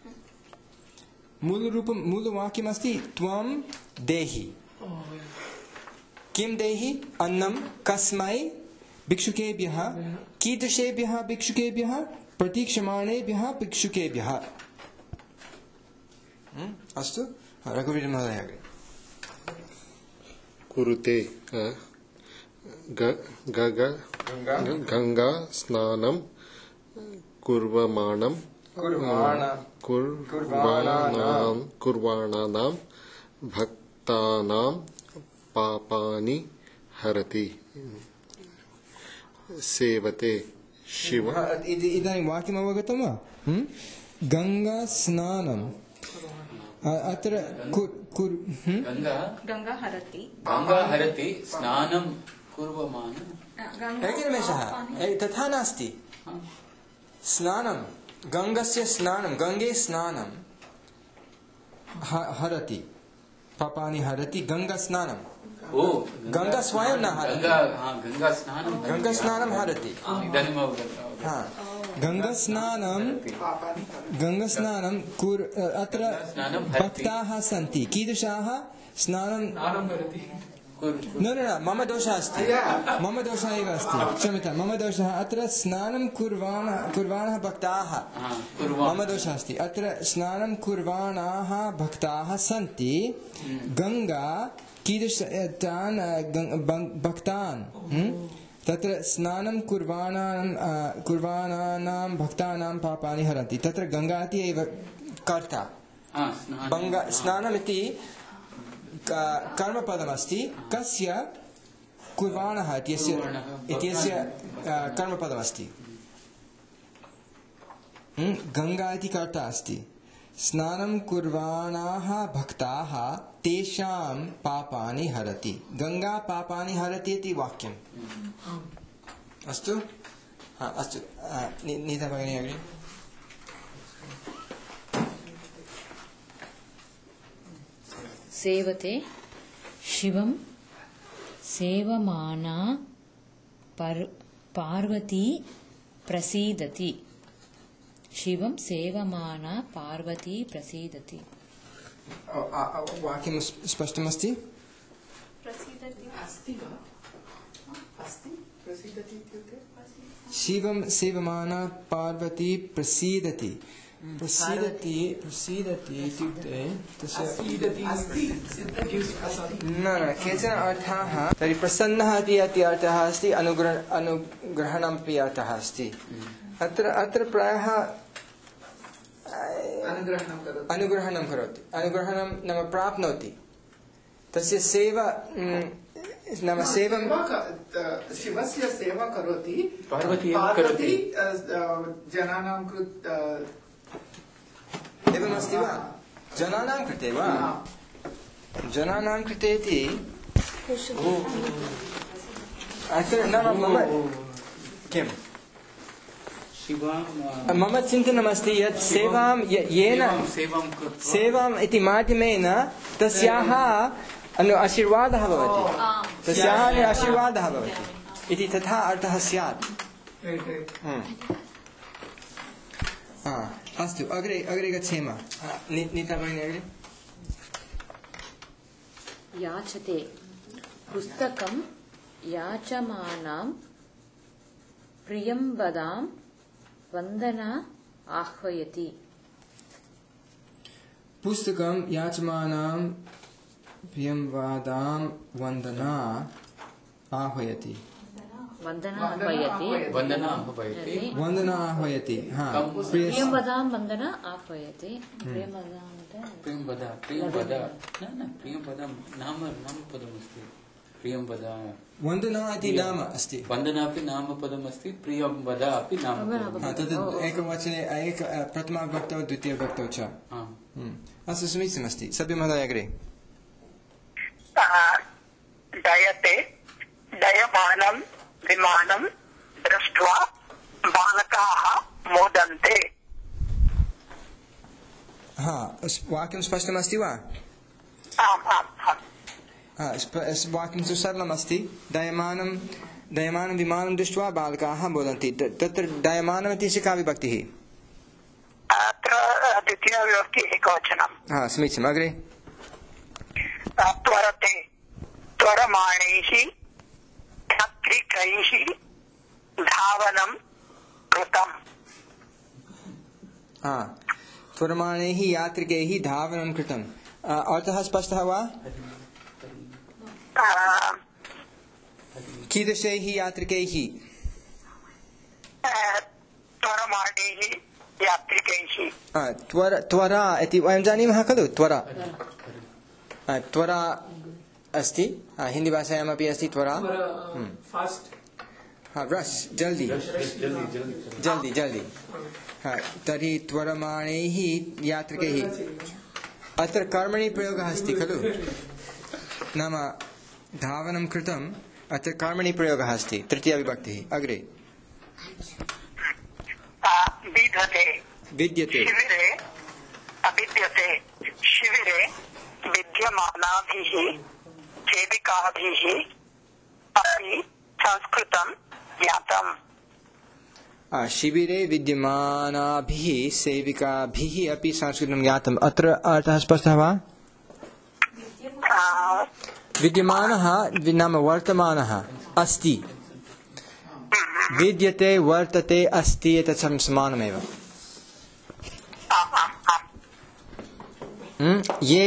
मूलवाक्यमस्ति त्वं देहि किं देहि अन्नं कस्मै भिक्षुकेभ्यः कीदृशेभ्यः भिक्षुकेभ्यः प्रतीक्षमाणेभ्यः भिक्षुकेभ्यः अस्तु रघुवीर महोदय अग्रे कुरुते गंगा स्नानं कुर्वाणानां भक्तानां पापानि हरति सेवते शिव इदानीं वाक्यम् अवगतं वा गंगा स्नानं अत्र गंगा हरति स्नानं कुर्वमान एकनिमेषः तथा नास्ति स्नानं गङ्गस्य स्नानं गङ्गे स्नानं हरति पापानि हरति गङ्गा स्नानं गङ्गा स्वयं न हरति गङ्गा स्नानं हरति गङ्गास्नानं अत्र भक्ताः सन्ति कीदृशाः स्नानं न मम दोषः अस्ति मम दोषः एव अस्ति क्षम्यतां मम दोषः अत्र स्नानं कुर्वाणः भक्ताः मम दोषः अस्ति अत्र स्नानं कुर्वाणाः भक्ताः सन्ति गङ्गा कीदृशान् भक्तान् तत्र स्नानं कुर्वाणानां भक्तानां पापानि हरन्ति तत्र गङ्गा इति एव कर्ता स्नानमिति कर्मपदमस्ति कस्य कुर्वाणः इत्यस्य कर्मपदमस्ति गङ्गा इति कर्ता अस्ति स्नानं कुर्वाणाः भक्ताः तेषां पापानि हरति गङ्गा पापानि हरति इति वाक्यम् अस्तु अस्तु नीता भगिनी अग्रे सेवते शिवं सेवमाना पार्वती प्रसीदति शिवं सेवमाना पार्वती प्रसीदति वाक्यं स्पष्टमस्ति शिवं सेवमाना पार्वती प्रसीदति इत्युक्ते न केचन अर्थाः तर्हि प्रसन्नः इति अर्थः अस्ति अनुग्रहणमपि अर्थः अस्ति अत्र प्रायः अनुग्रहणं करोति अनुग्रहणं नाम प्राप्नोति तस्य सेवा नाम सेवं शिवस्य सेवा करोति पार्वती जनानां कृते एवमस्ति वा जनानां कृते वा जनानां कृते इति अत्र नाम मम किम् मम चिन्तनमस्ति यत् सेवां येन सेवाम् इति माध्यमेन तस्याः आशीर्वादः भवति तस्याः आशीर्वादः भवति इति तथा अर्थः स्यात् अस्तु अग्रे गच्छेम नीता भगिनी अग्रे याचते पुस्तकं याचमानां प्रियंवदां वन्दना आह्वयति पुस्तकं याचमानां प्रियंवदां वन्दना आह्वयति वन्दना आह्वयति प्रियंवदां वन्दना आह्वयति वन्दना इति नाम अस्ति वन्दनापि नामपदमस्ति प्रियंवदा अपि नामपदम् तद् एकवचने प्रथमाविभक्तौ द्वितीयविभक्तौ च अस्तु समीचीनमस्ति सभ्यमहोदय अग्रे दयते दयमानं विमानं दृष्ट्वा बालकाः मोदन्ते वाक्यं स्पष्टमस्ति वा वाक्यं तु सरलमस्ति दयमानं विमानं दृष्ट्वा बालकाः मोदन्ति तत्र दयमानम् इति का विभक्तिः अत्र द्वितीया विभक्ति एकवचनं समीचीनम् अग्रे त्वरते त्वरमाणैः यात्रिकैः धावनं कृतम् त्वरमाणैः यात्रिकैः धावनं कृतम् अर्थः स्पष्टः वा कीदृशैः यात्रिकैः त्वरमाणैः यात्रिकैः त्वरा इति वयं जानीमः खलु त्वरा अस्ति हिन्दीभाषायामपि अस्ति त्वरा रश जल्दी तर्हि त्वरमाणैः यात्रिकैः अत्र कर्मणि प्रयोगः अस्ति खलु नाम धावनं कृतम् अत्र कर्मणि प्रयोगः अस्ति तृतीयविभक्तिः अग्रे विद्यते शिविरे विद्यमानाभिः छेदिकाभिः अपि संस्कृतं ज्ञातम् शिबिरे विद्यमानाभिः सेविकाभिः अपि संस्कृतं ज्ञातम्। अत्र अर्थः स्पष्टः वा? विद्यमानः नाम वर्तमानः अस्ति, विद्यते वर्तते अस्ति, एतत् समानमेव। ये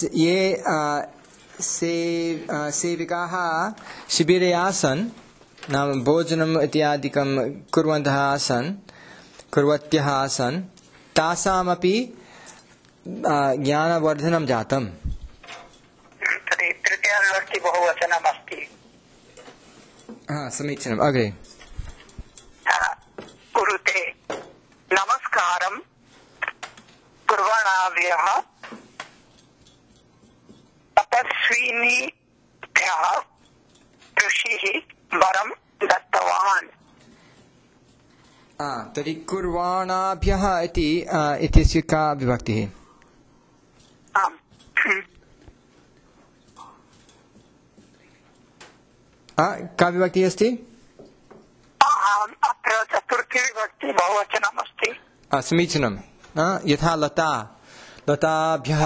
सेविकाः शिबिरे आसन् नाम भोजनम् इत्यादिकं कुर्वन्तः आसन्, कुर्वत्यः आसन्, तासामपि ज्ञानवर्धनं जातम्। तृतीयाविभक्ति बहुवचनम् अस्ति। समीचीनम्। अग्रे कुरुते नमस्कारं कुर्वणाभ्यः तपस्विनीभ्यः ऋषिः वरं दत्तवान्। तर्हि कुर्वाणाभ्यः इत्यस्य का विभक्तिः? का विभक्तिः अस्ति? अत्र चतुर्थी विभक्ति बहुवचनम् अस्ति। समीचीनं। यथा लता, लताभ्यः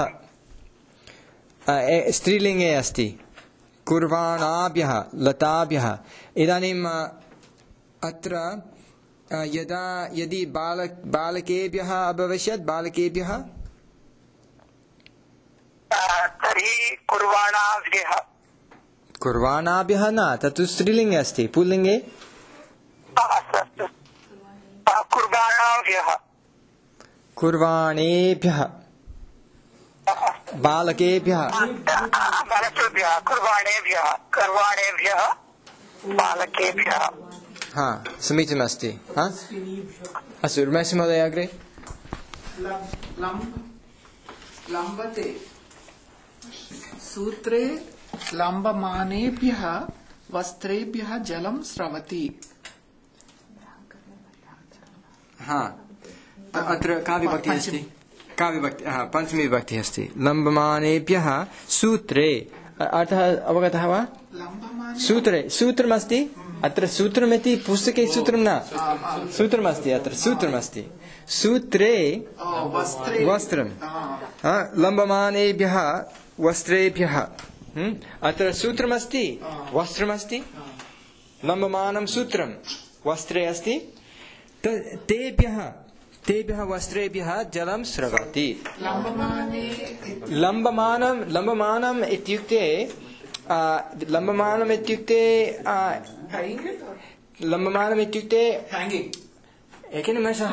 स्त्रीलिङ्गे अस्ति, कुर्वाणाभ्यः लताभ्यः। इदानीम् अत्र यदि बालकेभ्यः अभविष्यत्, बालकेभ्यः तर्हि कुर्वाणाभ्यः। कुर्वाणाभ्यः न, तत्तु स्त्रीलिङ्गे अस्ति। पुल्लिङ्गे कुर्वाणाभ्यः, कुर्वाणेभ्यः, बालकेभ्यः, बालकेभ्यः, कुर्वाणेभ्यः, कुर्वाणेभ्यः, बालकेभ्यः। समीचीनमस्ति। अस्तु, रमेश महोदय अग्रे। लम्बते सूत्रे लम्बमानेभ्यः वस्त्रेभ्यः जलं स्रवति। अत्र का विभक्तिः अस्ति? का विभक्ति? पञ्चमी विभक्तिः अस्ति। लम्बमानेभ्यः सूत्रे, अर्थः अवगतः वा? सूत्रे, सूत्रमस्ति अत्र। सूत्रमिति पुस्तके सूत्रं न, सूत्रमस्ति अत्र, सूत्रमस्ति। सूत्रे वस्त्रं, लम्बमानेभ्यः वस्त्रेभ्यः। अत्र सूत्रमस्ति, वस्त्रमस्ति, लम्बमानं सूत्रं वस्त्रे अस्ति। तेभ्यः वस्त्रेभ्यः जलं स्रवति। लम्बमानम् इत्युक्ते एकनिमेषः।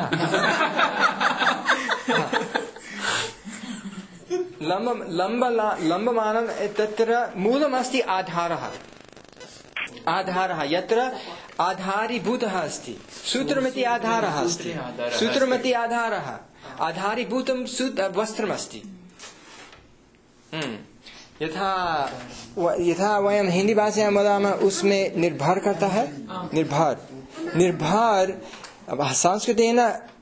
लम्बमानं तत्र मूलमस्ति आधारः, यत्र आधारीभूतः अस्ति। सूत्रमिति आधारः अस्ति, सूत्रमिति आधारः, आधारीभूतं वस्त्रमस्ति। यथा वयं हिंदी भाषायां वदामः उसमें निर्भर करता है, निर्भर संस्कृतेन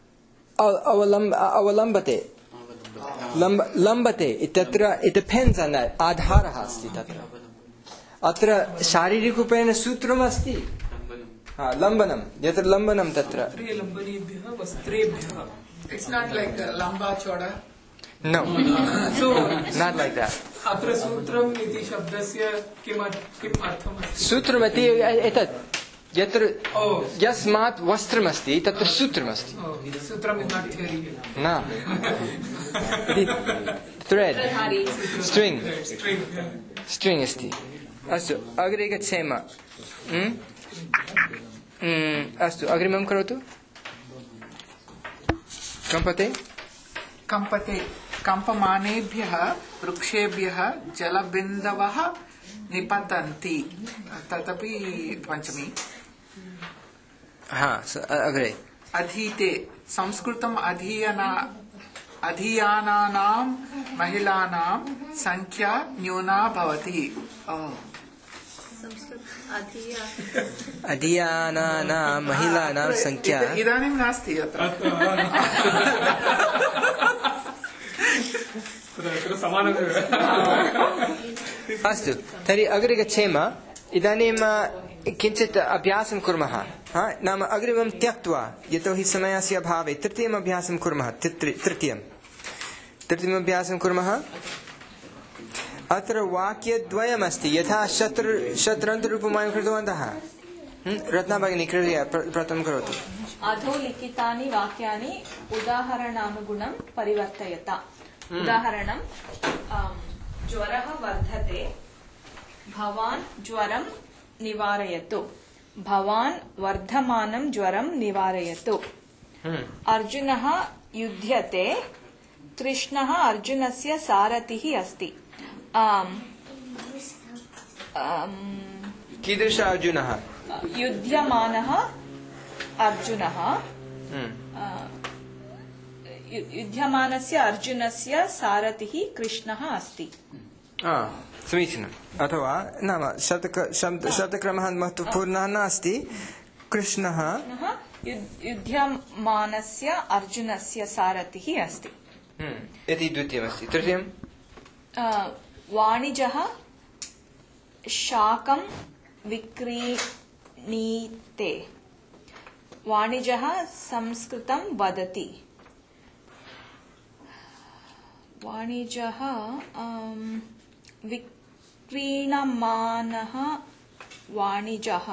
अवलम्बते, लम्बते तत्र इट डिपेंड्स ऑन दैट, आधारः अस्ति तत्र। अत्र शारीरिकरूपेण सूत्रमस्ति, लम्बनं, यत्र लम्बनं तत्र। It's not like lamba choda. No, so not like that. अत्र सूत्रम् इति शब्दस्य किम् अर्थम् अस्ति? सूत्रमिति एतत् यत्र यस्मात् वस्त्रमस्ति तत्र सूत्रमस्ति। सूत्रम् इस् नाट् थियरी न, थ्रेड्, स्ट्रिङ्ग् अस्ति। अस्तु, अग्रे गच्छेम। अस्तु, अग्रिमं करोतु। कम्पते कम्पमानेभ्यः वृक्षेभ्यः जलबिन्दवः निपतन्ति। तदपि पञ्चमी। अग्रे अधीते संस्कृतम् अधीयानानां महिलानां संख्या न्यूना भवति। अधीयानानां महिलानां संख्या इदानीं नास्ति अत्र। अस्तु, तर्हि अग्रे गच्छेम। इदानीं किञ्चित् अभ्यासं कुर्मः। नाम अग्रिमं त्यक्त्वा यतोहि समयस्य अभावे तृतीयम् अभ्यासं कुर्मः। तृतीयम् अभ्यासं कुर्मः। अत्र वाक्यद्वयमस्ति यथा शत्रन्तरूपं वयं कृतवन्तः। रत्ना भगिनी कृपया प्रथमं करोतु। अधोलिखितानि वाक्यानि उदाहरणानुगुणं परिवर्तयता। उदाहरणं ज्वरः वर्धते, भवान् ज्वरं निवारयतु। भवान् वर्धमानं ज्वरं निवारयतु। अर्जुनः युध्यते, कृष्णः अर्जुनस्य सारथिः अस्ति। कीदृश अर्जुनः? युध्यमानः अर्जुनः। युध्यमानस्य अर्जुनस्य सारथिः कृष्णः अस्ति। समीचीनम्। अथवा नाम शब्दक्रमः महत्वपूर्णः नास्ति। कृष्णः युध्यमानस्य अर्जुनस्य सारथिः अस्ति इति द्वितीयमस्ति। तृतीयं वाणिजः शाकं विक्रीणीते। वाणिजः संस्कृतं वदति। वाणिजः विक्रीणमानः वाणिजः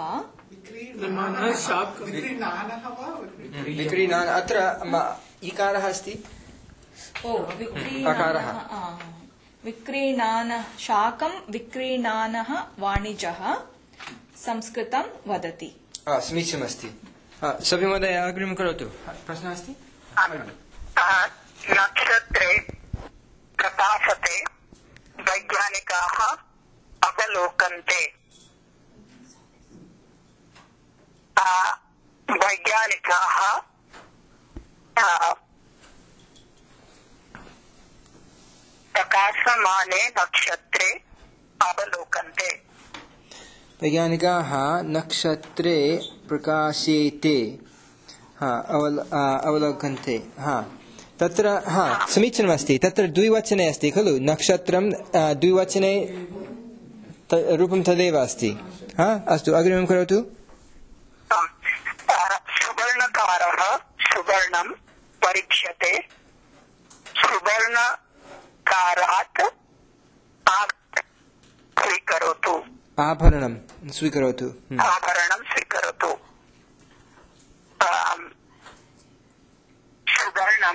विक्रीणान अत्र इकारः अस्ति। विक्रीणानः शाकं विक्रीणानः वाणिजः संस्कृतं वदति। समीचीनमस्ति। सभ्यमहोदय अग्रिमं करोतु। प्रश्नः अस्ति? नक्षत्रे प्रकाशते, वैज्ञानिकाः अवलोकन्ते। वैज्ञानिकाः प्रकाशमाने नक्षत्रे अवलोकन्ते। वैज्ञानिकाः नक्षत्रे प्रकाशेते अवलोकन्ते। तत्र समीचीनमस्ति। तत्र द्विवचने अस्ति खलु? नक्षत्रं द्विवचने रूपं तदेव अस्ति। अस्तु अग्रिमं करोतु। सुवर्णकारः सुवर्णं परीक्ष्यते, सुवर्णकारात् स्वीकरोतु। आभरणं स्वीकरोतु। आभरणं स्वीकरोतु। सुवर्णं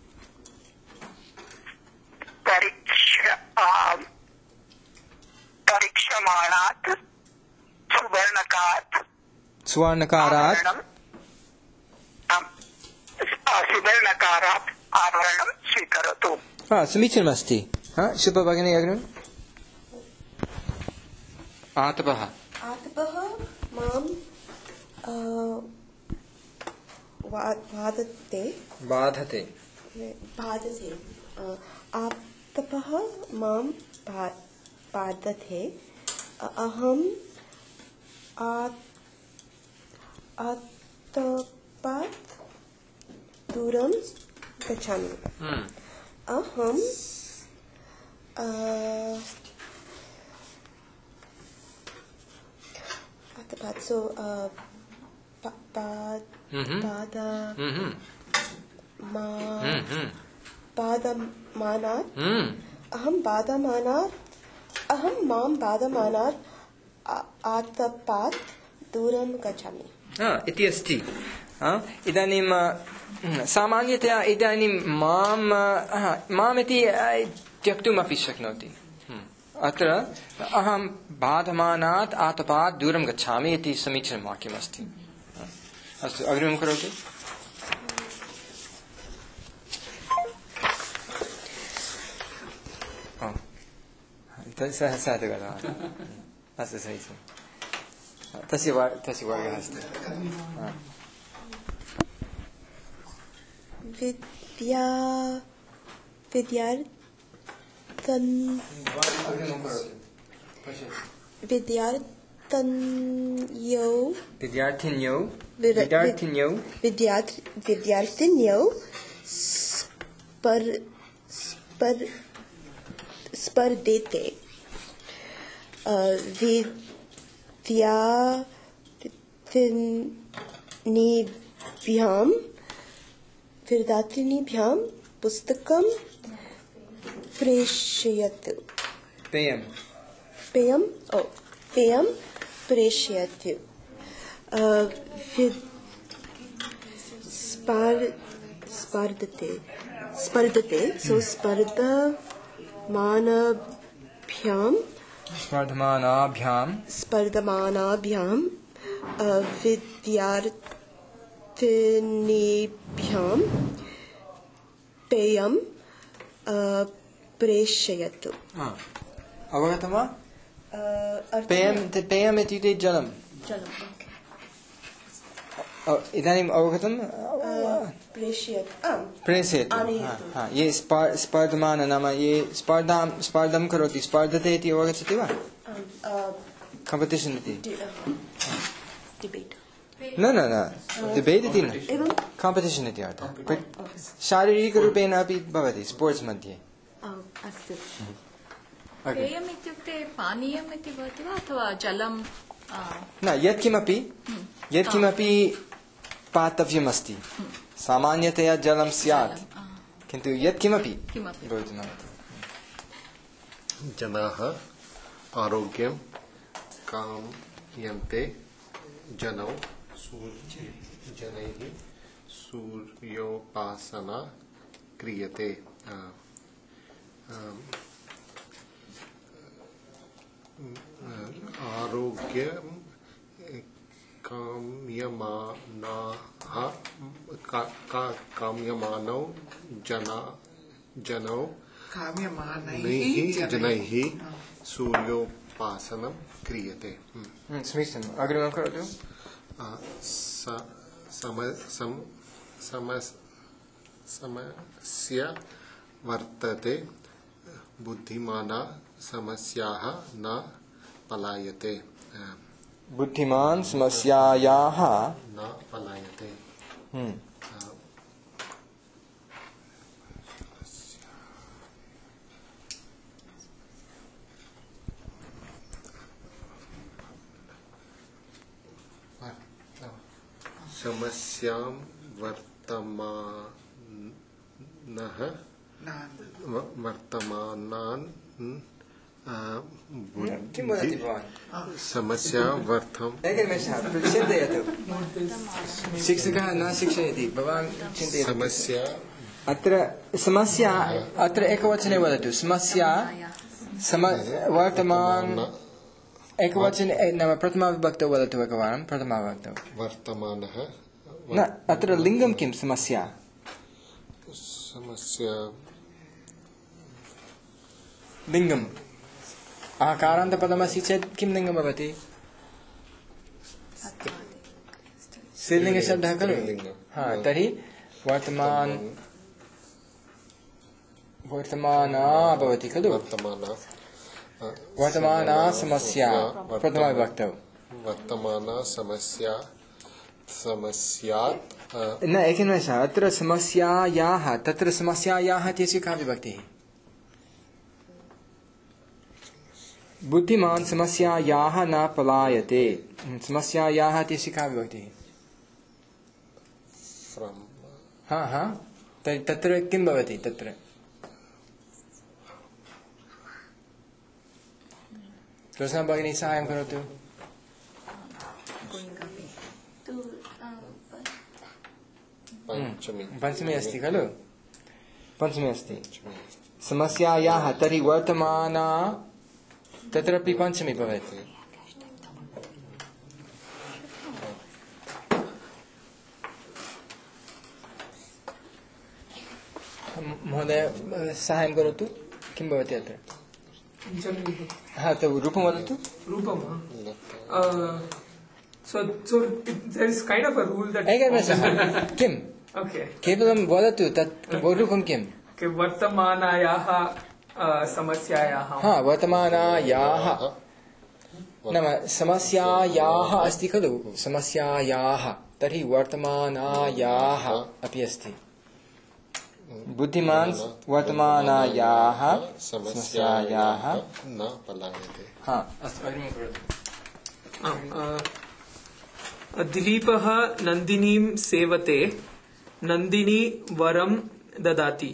परीक्षमाणात् सुवर्णकारात् आभरणं स्वीकरोतु। समीचीनमस्ति। शुभ भगिनी अग्रिमम्। आतपः मां बाधते। आतपः मां बाधते। अहम् आतपात् दूरं गच्छामि। अहं अहं मां बाधमानात् आतपात् दूरं गच्छामि इति अस्ति। इदानीं सामान्यतया इदानीं माम् इति त्यक्तुमपि शक्नोति। अत्र अहं बाधमानात् आतपात् दूरं गच्छामि इति समीचीनं वाक्यमस्ति। अस्तु अग्रिमं करोतु। सः गतवान्। अस्तु समीचीनं। तस्य वर्गः अस्ति। विद्यार्थिन्यौ स्पर्धेते। विद्यार्थिनीभ्यां पुस्तकं प्रेषयतु। पेयं प्रेषयतु। स्पर्धते सो स्पर्धमानाभ्यां विद्यार्थिनीभ्यां पेयं प्रेषयतु। अवगतं वा? पेयम् इत्युक्ते जलम्। इदानीम् अवगतं? प्रेषयतु। ये स्पर्धमान नाम ये स्पर्धां करोति, स्पर्धते इति अवगच्छति वा? कम्पिटिशन् इति न डिबेट् इति न, कम्पिटिशन् इति अर्थः। शारीरिकरूपेण अपि भवति स्पोर्ट्स् मध्ये। पेयम् इत्युक्ते पानीयम् इति भवति वा अथवा जलं? न, यत्किमपि पातव्यमस्ति। सामान्यतया जलं स्यात्, किन्तु यत्किमपि भवितुमर्हति। जनाः आरोग्यं कामयन्ते। जनैः सूर्योपासना क्रियते। आरोग्यं काम्यमानौ जनैः सूर्योपासनं क्रियते। समीचीनम्। अग्रिमं करोतु। समस्या वर्तते। बुद्धिमानः समस्याः न पलायते। बुद्धिमान् समस्यायाः न पलायते। समस्यां वर्तमानान् किं वदति भवान्? समस्या चिन्तयतु। शिक्षकः न शिक्षयति, भवान् चिन्तयतु। समस्या समस्या अत्र एकवचने वदतु। समस्या वर्तमान एकवचने नाम प्रथमाविभक्तौ वदतु एकवारं। प्रथमाविभक्तौ वर्तमानः न, अत्र लिङ्गं किं? समस्या लिङ्गम् आकारान्तपदमस्ति चेत् किं लिङ्गं भवति? स्त्रीलिङ्गशब्दः खलु। तर्हि वर्तमाना भवति खलु। वर्तमाना समस्या प्रथमाविभक्तौ। वर्तमाना समस्यात् न, एकनिमेषः। अत्र समस्यायाः, तत्र समस्यायाः इत्यस्य का विभक्तिः? बुद्धिमान् समस्यायाः न पलायते। समस्यायाः इत्यस्य का विभक्तिः? तत्र किं भवति? तत्र कृष्णा भगिनी साहाय्यं करोतु। पञ्चमी अस्ति खलु। पञ्चमी अस्ति समस्यायाः। तर्हि वर्तमाना तत्रापि पञ्चमी भवति। महोदय साहाय्यं करोतु। किं भवति अत्र? तो रूपं वदतु। So there is kind of a rule that किम्? केवलं वदतु तत् रूपं किम्? वर्तमानायाः समस्यायाः। वर्तमानायाः नाम समस्यायाः अस्ति खलु। समस्यायाः तर्हि वर्तमानायाः अपि अस्ति। बुद्धिमान् वर्तमानायाः समस्यायाः न पलायते। अस्तु, अग्रिमं करोतु। दिलीपः नन्दिनीं सेवते नन्दिनी वरं ददाति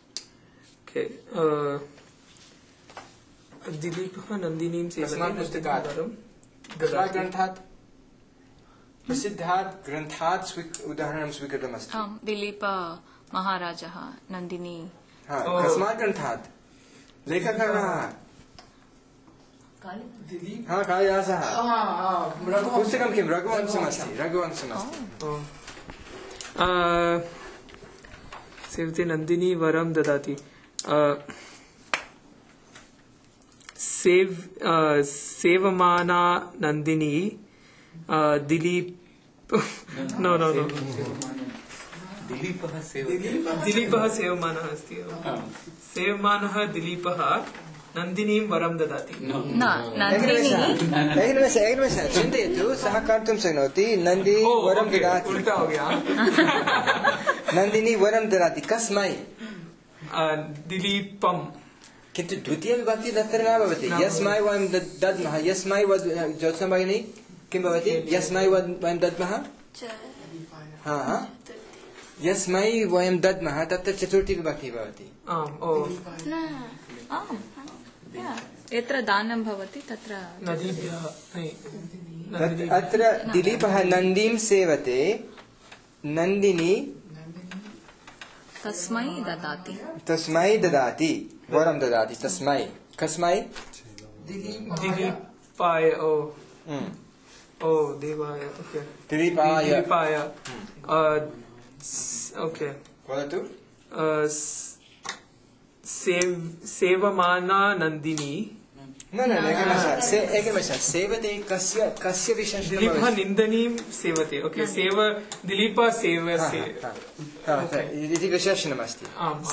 दिलीपः नन्दिनीं सेवते वरं ग्रन्थात् प्रसिद्धात् ग्रन्थात् उदाहरणं स्वीकृतमस्ति दिलीप महाराजः नन्दिनी कस्मात् ग्रन्थात् लेखकः कालिदासः पुस्तकं किं रघुवंशमस्ति सेवते नन्दिनी वरं ददाति सेवमाना नन्दिनी दिलीप नो दिलीपः सेवमानः अस्ति सेवमानः दिलीपः नन्दिनीं वरं ददाति एकनिमेष चिन्तयतु सः कर्तुं शक्नोति नन्दिनी वरं ददाति उल्टा हो गया नन्दिनी वरं ददाति कस्मै दिलीपं किन्तु द्वितीयविभक्ति तत्र न भवति यस्मै वयं दद्मः यस्मै ज्योत्स्ना भगिनी किं भवति यस्मै वयं दद्मः यस्मै वयं दद्मः तत्र चतुर्थी विभक्ति भवति यत्र दानं भवति तत्र अत्र दिलीपः नन्दीं सेवते नन्दिनी तस्मै ददाति वरं ददाति तस्मै कस्मै दिलीपाय देवाय दिलीपाय ओके वदतु सेवमाना नन्दिनी एकनिमेष सेवते कस्य विशेषणं दिलीपः नन्दिनीं सेवते ओके दिलीपः सेवते इति विशेषणमस्ति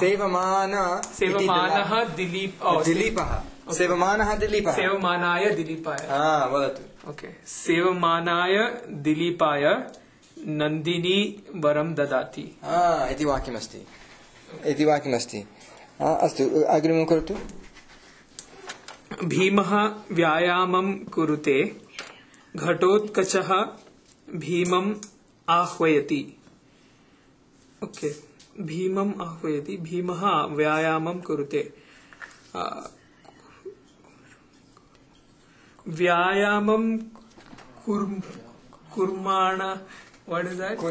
सेवमानः दिलीपः सेवमानाय दिलीपाय वदतु ओके सेवमानाय दिलीपाय नन्दिनी वरं ददाति इति वाक्यमस्ति अस्तु अग्रिमं करोतु भीमः व्यायामं कुरुते घटोत्कचः भीमम् आह्वयति ओके भीमम् आह्वयति भीमः व्यायामं कुरुते व्यायामं कुर्माण what is that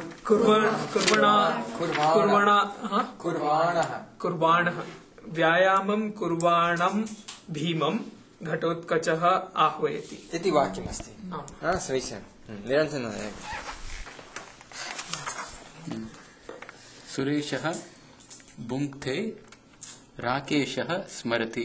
कुर्वाणः व्यायामं कुर्वाणं भीमं घटोत्कचः आह्वयति इति वाक्यमस्ति समीचीनं निरन्तरं सुरेशः भुङ्क्ते राकेशः स्मरति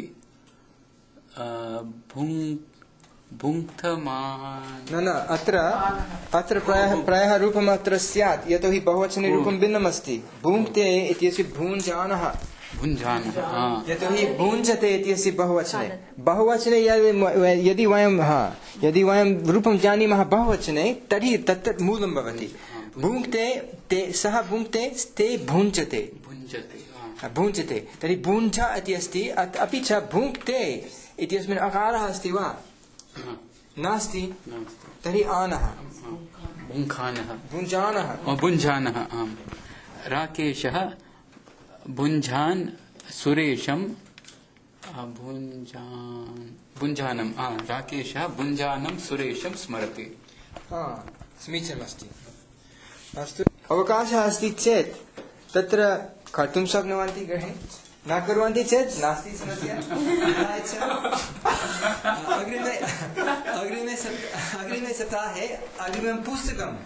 न अत्र प्रायः रूपम् अत्र स्यात् यतोहि बहुवचने रूपं भिन्नमस्ति भुङ्क्ते इत्यस्य भुञ्जानः यतोहि भुञ्जते इत्यस्य बहुवचने यदि वयं रूपं जानीमः बहुवचने तर्हि तत्र मूलं भवति भुङ्क्ते सः भुङ्क्ते ते भुञ्जते तर्हि भुञ्ज इति अस्ति अपि च भुङ्क्ते इत्यस्मिन् अकारः अस्ति वा नास्ति तर्हि आनः भुञ्जानः राकेशः भुञ्जान् सुरेशं भुञ्जानं राकेशः भुञ्जानं सुरेशं स्मरति समीचीनमस्ति अस्तु अवकाशः अस्ति चेत् तत्र कर्तुं शक्नुवन्ति गृहे न कुर्वन्ति चेत् नास्ति समस्या अग्रिमे सप्ताहे अग्रिमं पुस्तकम्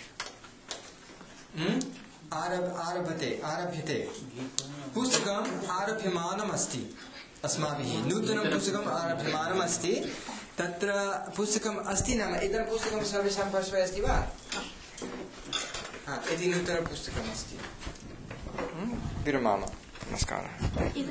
आरभ्यते पुस्तकम् आरभ्यमानमस्ति अस्माभिः नूतनं पुस्तकम् आरभ्यमानमस्ति तत्र पुस्तकम् अस्ति नाम इदं पुस्तकं सर्वेषां पार्श्वे अस्ति वा इति नूतनं पुस्तकमस्ति विरमामः नमस्कारः